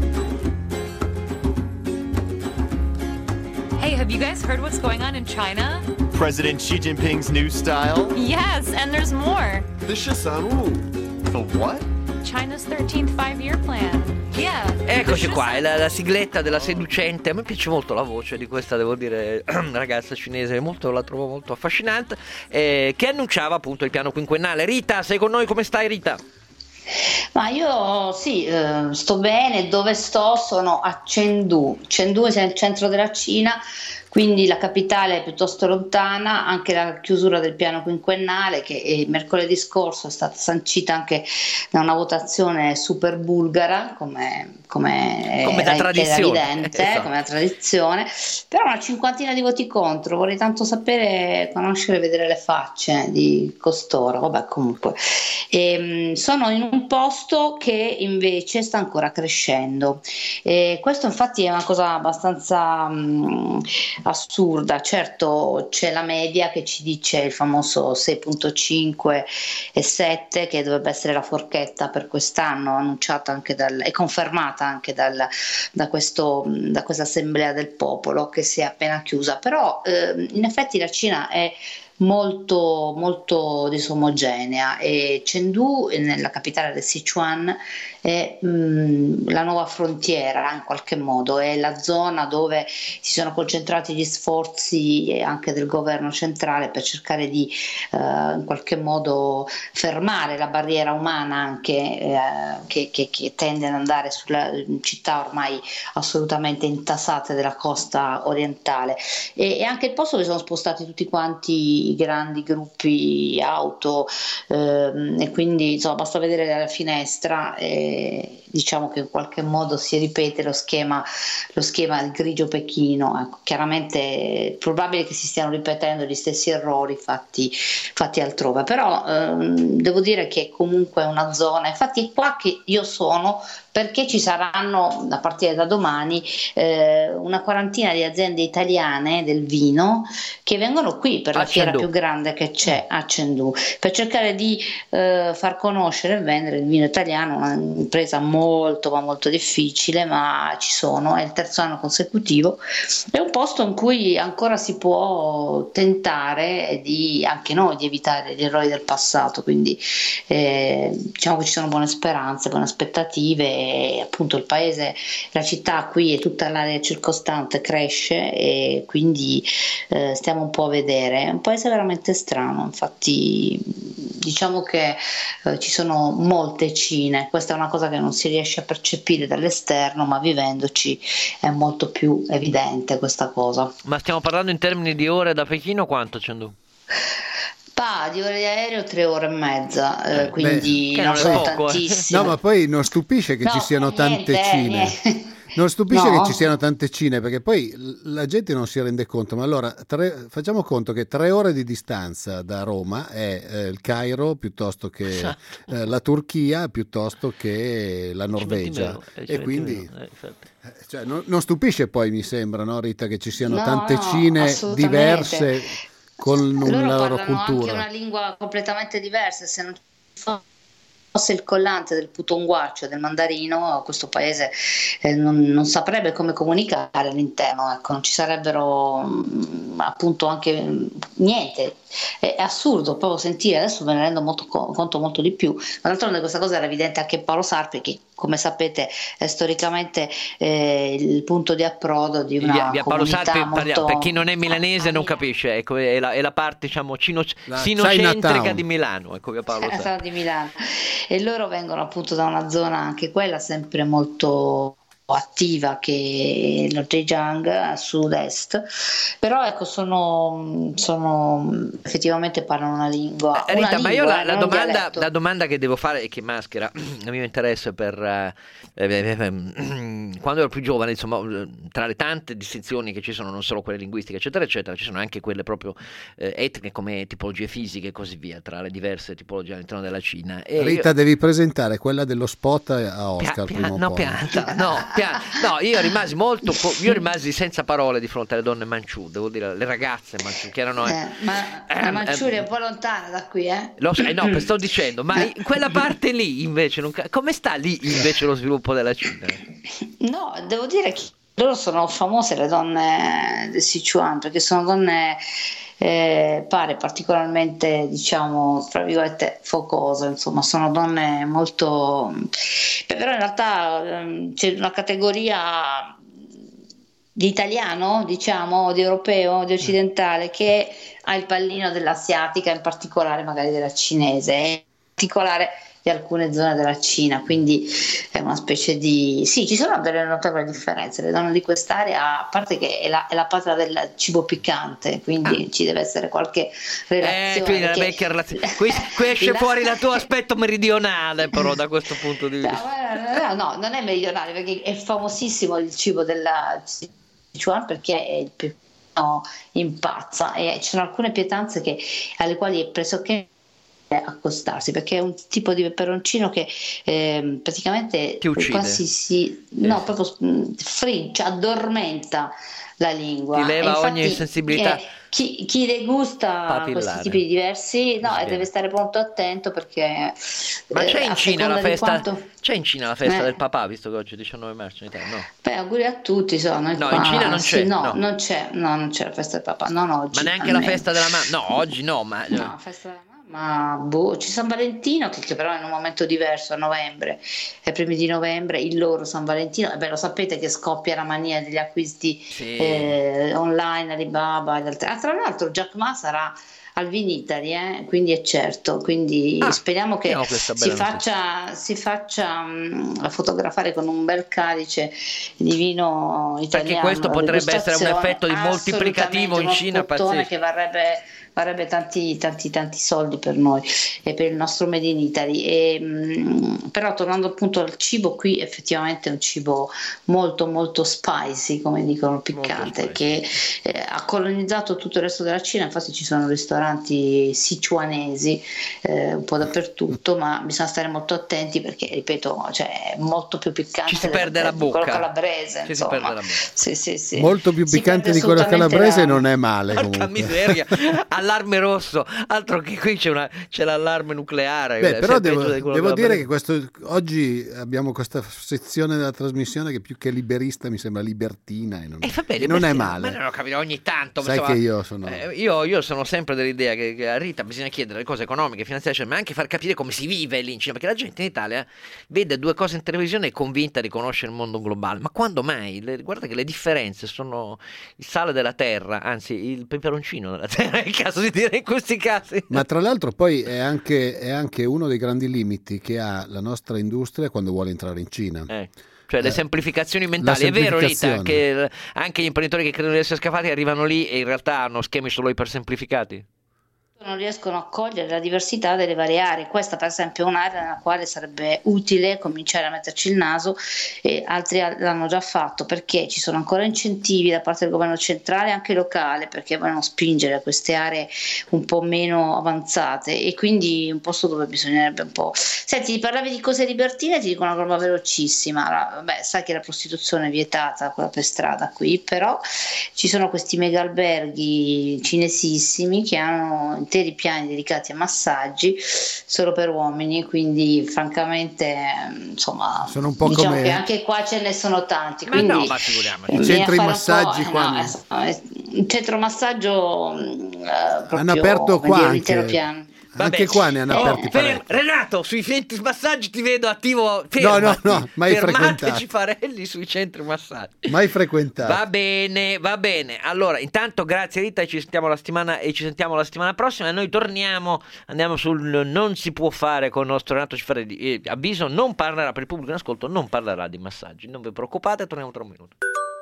Hey, have you guys heard what's going on in China? President Xi Jinping's new style? Yes, and there's more. The Shisanwu. The what? China's thirteenth five-year plan. Yeah. Eccoci qua, è la, la sigletta della seducente. A me piace molto la voce di questa, devo dire, ragazza cinese, molto, la trovo molto affascinante, eh, che annunciava appunto il piano quinquennale. Rita, sei con noi, come stai, Rita? Ma io sì, eh, sto bene. Dove sto? Sono a Chengdu. Chengdu è il centro della Cina, quindi la capitale è piuttosto lontana. Anche la chiusura del piano quinquennale, che eh, mercoledì scorso è stata sancita anche da una votazione super bulgara, come, come, come era, da tradizione, era evidente, esatto. come da tradizione, però una cinquantina di voti contro. Vorrei tanto sapere, conoscere e vedere le facce di costoro. Vabbè, comunque e, sono in un posto che invece sta ancora crescendo, e questo infatti è una cosa abbastanza mh, assurda. Certo, c'è la media che ci dice il famoso sei virgola cinque e sette, che dovrebbe essere la forchetta per quest'anno, annunciata anche dal, e confermata anche dal, da, questo, da questa assemblea del popolo che si è appena chiusa. Però eh, in effetti la Cina è molto molto disomogenea, e Chengdu, nella capitale del Sichuan, è mh, la nuova frontiera, in qualche modo è la zona dove si sono concentrati gli sforzi anche del governo centrale per cercare di eh, in qualche modo fermare la barriera umana anche eh, che, che, che tende ad andare sulle città ormai assolutamente intasate della costa orientale, e, e anche il posto dove sono spostati tutti quanti grandi, grandi gruppi auto, ehm, e quindi insomma basta vedere dalla finestra e diciamo che in qualche modo si ripete lo schema, lo schema del grigio Pechino. Ecco, chiaramente è probabile che si stiano ripetendo gli stessi errori fatti, fatti altrove, però ehm, devo dire che comunque è una zona, infatti è qua che io sono, perché ci saranno a partire da domani eh, una quarantina di aziende italiane del vino che vengono qui per la A fiera Chengdu. più grande che c'è a Chengdu, per cercare di eh, far conoscere e vendere il vino italiano, un'impresa molto ma molto difficile, ma ci sono, è il terzo anno consecutivo, è un posto in cui ancora si può tentare di, anche noi, di evitare gli errori del passato, quindi eh, diciamo che ci sono buone speranze, buone aspettative. E appunto il paese, la città qui e tutta l'area circostante cresce e quindi eh, stiamo un po' a vedere. È un paese veramente strano, infatti diciamo che eh, ci sono molte Cine, questa è una cosa che non si riesce a percepire dall'esterno, ma vivendoci è molto più evidente questa cosa. Ma stiamo parlando in termini di ore da Pechino, quanto Chengdu? Pa, di ore di aereo tre ore e mezza, eh, quindi Beh, non che sono non è poco, eh. tantissime. No, ma poi non stupisce che No, ci siano tante niente, Cine. niente. Non stupisce No. che ci siano tante Cine, perché poi l- la gente non si rende conto. Ma allora tre- facciamo conto che tre ore di distanza da Roma è eh, il Cairo piuttosto che eh, la Turchia piuttosto che la Norvegia. Eh, E quindi eh, infatti. eh, cioè, non, non stupisce poi, mi sembra, no, Rita, che ci siano No, tante no, Cine assolutamente. diverse con Loro una loro parlano anche cultura. una lingua completamente diversa, se non fosse il collante del putonguaccio, del mandarino, questo paese eh, non, non saprebbe come comunicare all'interno, ecco, non ci sarebbero mh, appunto anche mh, niente. È, è assurdo proprio sentire, adesso me ne rendo molto co- conto molto di più, ma d'altronde questa cosa era evidente anche a Paolo Sarpi, che come sapete è storicamente eh, il punto di approdo di una Via, via Paolo comunità Sarpi, molto... parliamo- per chi non è milanese non capisce, ecco, è la, è la parte diciamo cino, La sinocentrica Chinatown. di Milano, ecco, via Paolo Eh, Sarpi. sono di Milano e loro vengono appunto da una zona anche quella sempre molto attiva, che è lo Zhejiang a sud-est, però ecco sono, sono effettivamente parlano una lingua, Eh, una Rita, ma io lingua, la, la non un domanda, dialetto. la domanda che devo fare e che maschera il mio interesse per eh, eh, eh, quando ero più giovane, insomma, tra le tante distinzioni che ci sono, non solo quelle linguistiche eccetera eccetera, ci sono anche quelle proprio eh, etniche, come tipologie fisiche e così via, tra le diverse tipologie all'interno della Cina. E Rita, io- devi presentare quella dello spot a Oscar Pia- prima pia- o no, poi. pianta, no, pia- no, io rimasi molto, co- io rimasi senza parole di fronte alle donne manciù, devo dire, le ragazze manciù, che erano... Eh, ma la ehm, Manciuria è ehm, un po' lontana da qui, eh? Lo so, eh, no, sto dicendo, ma in quella parte lì invece, non ca- come sta lì invece lo sviluppo della Cina? No, devo dire che loro sono famose, le donne del Sichuan, perché sono donne eh, pare particolarmente, diciamo, tra virgolette focose, insomma, sono donne molto... Però in realtà ehm, c'è una categoria di italiano, diciamo, di europeo, di occidentale, che ha il pallino dell'asiatica, in particolare magari della cinese, e in particolare di alcune zone della Cina, quindi è una specie di... Sì, ci sono delle notevoli differenze, le donne di quest'area, a parte che è la, è la patria del cibo piccante, quindi ci deve essere qualche Eh, relazione. quindi la perché- vecchia relazione. Qui, qui esce La- fuori il tuo aspetto meridionale, però, da questo punto di No, vista. ma- no, non è meridionale, perché è famosissimo il cibo della Sichuan, perché è il più no, impazza, e ci sono alcune pietanze che, alle quali è pressoché accostarsi, perché è un tipo di peperoncino che eh, praticamente Ti uccide. quasi si no, proprio mh, frigge, addormenta la lingua. Ti leva E infatti, ogni sensibilità eh, chi, chi degusta papillare. questi tipi di diversi no, Sì. deve stare molto attento, perché Ma eh, c'è in a Cina la seconda di festa, quanto- c'è in Cina la festa Eh. del papà, visto che oggi è diciannove marzo in Italia, no? Beh, auguri a tutti, so, noi No, qua- in Cina non sì, c'è, no, no. non c'è, no, non c'è la festa del papà, non oggi. Ma neanche la almeno. festa della mamma? No, oggi no, ma... No, la festa della mamma, boh, c'è San Valentino che, che però è in un momento diverso, a novembre, ai primi di novembre, il loro San Valentino, e beh, lo sapete che scoppia la mania degli acquisti Sì. eh, online, Alibaba, ed altre. Ah, tra l'altro Jack Ma sarà al Vinitali, eh, quindi è certo, quindi Ah, speriamo che abbiamo questa si bella notizia. faccia, si faccia mh, fotografare con un bel calice di vino italiano. Perché questo la potrebbe essere un degustazione, effetto di moltiplicativo in assolutamente, Cina uno scottone pazzesco. che varrebbe varrebbe tanti tanti tanti soldi per noi e per il nostro Made in Italy. E, mh, però tornando appunto al cibo, qui effettivamente è un cibo molto molto spicy, come dicono, piccante, che eh, ha colonizzato tutto il resto della Cina. Infatti ci sono ristoranti sichuanesi eh, un po' dappertutto, ma bisogna stare molto attenti perché, ripeto, cioè, è molto più piccante, ci si perde la bocca, quello calabrese, ci si perde la bocca. Sì, sì, sì. Molto più Si piccante perde di quello calabrese la... non è male. Porca miseria, allarme rosso, altro che qui c'è, una, c'è l'allarme nucleare. Beh, però devo, di devo dire che questo, oggi abbiamo questa sezione della trasmissione che più che liberista mi sembra libertina e non, eh, vabbè, e non è male. Ma non ho capito, ogni tanto sai insomma, che io sono eh, io, io sono sempre dell'idea che, che a Rita bisogna chiedere le cose economiche, finanziarie, ma anche far capire come si vive lì in Cina, perché la gente in Italia vede due cose in televisione e è convinta di conoscere il mondo globale, ma quando mai? Le, guarda che le differenze sono il sale della terra, anzi il peperoncino della terra, è il caso di dire in questi casi. Ma tra l'altro poi è anche, è anche uno dei grandi limiti che ha la nostra industria quando vuole entrare in Cina. Eh. Cioè le Eh, semplificazioni mentali, è vero Rita che anche gli imprenditori che credono di essere scafati arrivano lì e in realtà hanno schemi solo ipersemplificati? Non riescono a cogliere la diversità delle varie aree. Questa per esempio è un'area nella quale sarebbe utile cominciare a metterci il naso, e altri l'hanno già fatto, perché ci sono ancora incentivi da parte del governo centrale e anche locale, perché vogliono spingere queste aree un po' meno avanzate, e quindi un posto dove bisognerebbe un po'... Senti, parlavi di cose libertine, ti dico una roba velocissima. Allora, vabbè, sai che la prostituzione è vietata, quella per strada qui, però ci sono questi mega alberghi cinesissimi che hanno interi piani dedicati a massaggi solo per uomini, quindi francamente insomma sono un po' diciamo come... che anche qua ce ne sono tanti, ma quindi no, ma figuriamoci, i centri massaggi eh, qua no, eh, il centro massaggio eh, hanno aperto qua anche piano. Anche qua ne hanno oh, aperti ferm- Renato, sui centri massaggi ti vedo attivo. No, no, no, mai frequentato. Cifarelli sui centri massaggi. Mai frequentato. Va bene, va bene. Allora, intanto grazie Rita, ci sentiamo la settimana e ci sentiamo la settimana prossima, e noi torniamo, andiamo sul non si può fare con il nostro Renato Cifarelli. E avviso, non parlerà, per il pubblico in ascolto, non parlerà di massaggi. Non vi preoccupate, torniamo tra un minuto.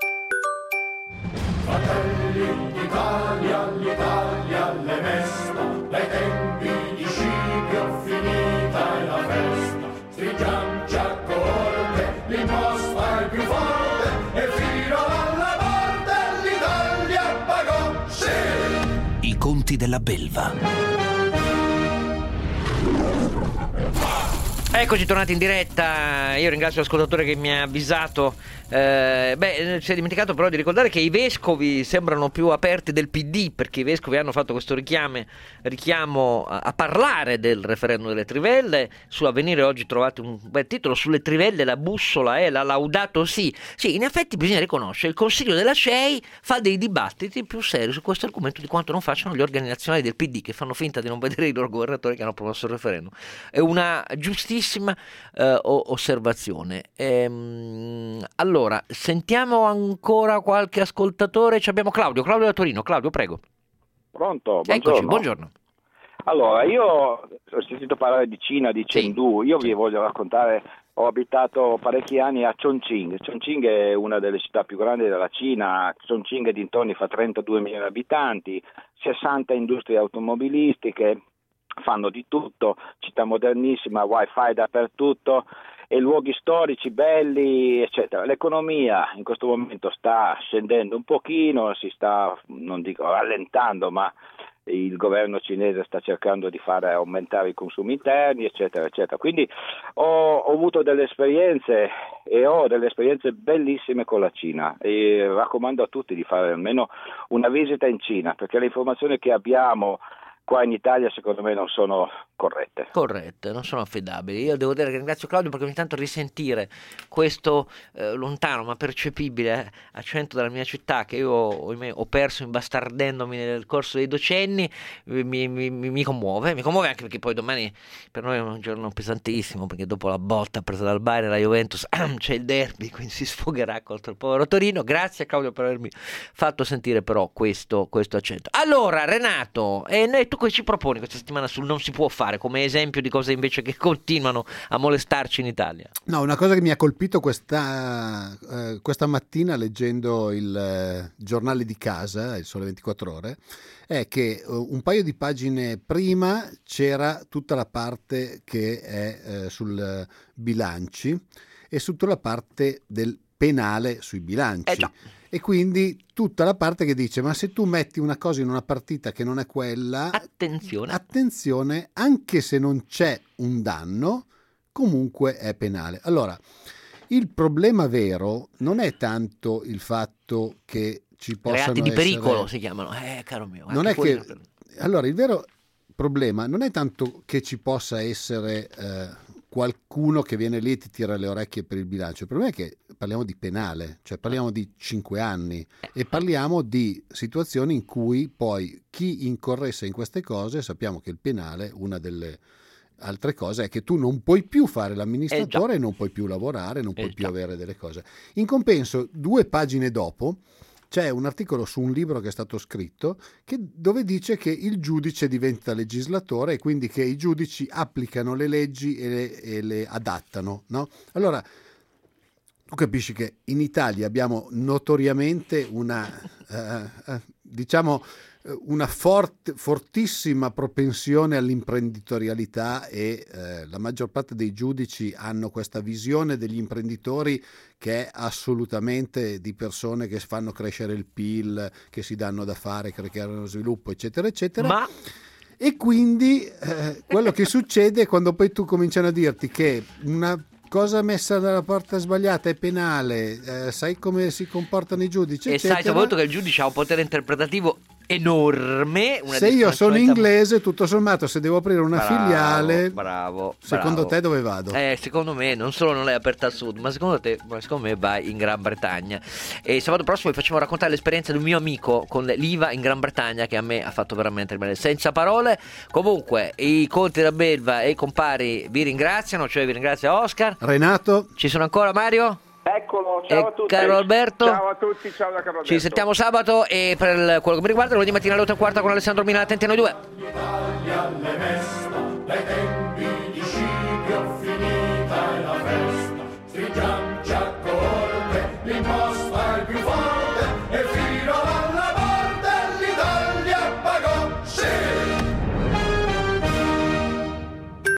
Fratelli d'Italia, l'Italia le mesta, dai tempi di Scipio finita è la festa. Stringiamoci a corte, l'imposta è più forte, e fino alla morte l'Italia pagò, sì! I conti della belva. Eccoci tornati in diretta. Io ringrazio l'ascoltatore che mi ha avvisato. Eh, beh, si è dimenticato però di ricordare che i vescovi sembrano più aperti del P D, perché i vescovi hanno fatto questo richiame, richiamo a, a parlare del referendum delle trivelle. Su Avvenire oggi trovate un bel titolo: sulle trivelle la bussola è la Laudato Si. Sì, in effetti bisogna riconoscere, il Consiglio della C E I fa dei dibattiti più seri su questo argomento di quanto non facciano gli organi nazionali del P D, che fanno finta di non vedere i loro governatori che hanno promosso il referendum. È una giustissima eh, osservazione. Ehm, allora Allora, sentiamo ancora qualche ascoltatore. Ci abbiamo Claudio, Claudio da Torino. Claudio, prego. Pronto, buongiorno. Eccoci, buongiorno. Allora, io ho sentito parlare di Cina, di Chengdu. Io vi voglio raccontare, ho abitato parecchi anni a Chongqing. Chongqing è una delle città più grandi della Cina. Chongqing e dintorni fa trentadue milioni di abitanti, sessanta industrie automobilistiche, fanno di tutto, città modernissima, wifi dappertutto, e luoghi storici belli, eccetera. L'economia in questo momento sta scendendo un pochino, si sta, non dico rallentando, ma il governo cinese sta cercando di fare aumentare i consumi interni, eccetera, eccetera. Quindi ho, ho avuto delle esperienze e ho delle esperienze bellissime con la Cina, e raccomando a tutti di fare almeno una visita in Cina, perché le informazioni che abbiamo qua in Italia secondo me non sono corrette. Corrette, non sono affidabili. Io devo dire che ringrazio Claudio, perché ogni tanto risentire questo eh, lontano ma percepibile eh, accento della mia città, che io ho, ho perso imbastardendomi nel corso dei decenni, mi, mi, mi commuove, mi commuove anche perché poi domani per noi è un giorno pesantissimo, perché dopo la botta presa dal Bayern e la Juventus c'è il derby, quindi si sfogherà contro il povero Torino. Grazie a Claudio per avermi fatto sentire però questo, questo accento. Allora Renato, e noi tu cosa ci proponi questa settimana sul non si può fare, come esempio di cose invece che continuano a molestarci in Italia? No, una cosa che mi ha colpito questa, eh, questa mattina leggendo il eh, giornale di casa, il Sole ventiquattro Ore, è che uh, un paio di pagine prima c'era tutta la parte che è eh, sul eh, bilanci e su tutta la parte del penale sui bilanci. Eh già. E quindi tutta la parte che dice ma se tu metti una cosa in una partita che non è quella, attenzione, attenzione, anche se non c'è un danno, comunque è penale. Allora, il problema vero non è tanto il fatto che ci possano reati di essere... pericolo si chiamano, eh caro mio. Non è che... non... Allora, il vero problema non è tanto che ci possa essere eh, qualcuno che viene lì e ti tira le orecchie per il bilancio. Il problema è che parliamo di penale, cioè parliamo di cinque anni e parliamo di situazioni in cui poi chi incorresse in queste cose, sappiamo che il penale, una delle altre cose è che tu non puoi più fare l'amministratore, eh non puoi più lavorare, non puoi eh più avere delle cose. In compenso, due pagine dopo c'è un articolo su un libro che è stato scritto che, dove dice che il giudice diventa legislatore e quindi che i giudici applicano le leggi e le, e le adattano, no? Allora, tu capisci che in Italia abbiamo notoriamente una, eh, eh, diciamo, una forte, fortissima propensione all'imprenditorialità e eh, la maggior parte dei giudici hanno questa visione degli imprenditori che è assolutamente di persone che fanno crescere il P I L, che si danno da fare, che creano sviluppo, eccetera, eccetera. Ma... E quindi eh, quello che succede è quando poi tu cominciano a dirti che una cosa messa dalla porta sbagliata è penale, eh, sai come si comportano i giudici, e eccetera. sai soprattutto che il giudice ha un potere interpretativo enorme. Una se io sono inglese, tutto sommato, se devo aprire una bravo, filiale, bravo, secondo bravo. te dove vado? Eh, secondo me non solo non l'hai aperta al sud, ma secondo te, secondo me vai in Gran Bretagna. E sabato prossimo vi facciamo raccontare l'esperienza di un mio amico con l'I V A in Gran Bretagna, che a me ha fatto veramente rimanere senza parole. Comunque i conti da Belva e i compari vi ringraziano, cioè vi ringrazia Oscar, Renato. Ci sono ancora Mario? Eccolo, ciao e a tutti. Carlo Alberto. Ciao a tutti, ciao da Carlo Alberto. Ci sentiamo sabato e per quello che mi riguarda lunedì mattina alle otto e quaranta con Alessandro Mina, attenti a noi due. L'Italia alle mesta, dai tempi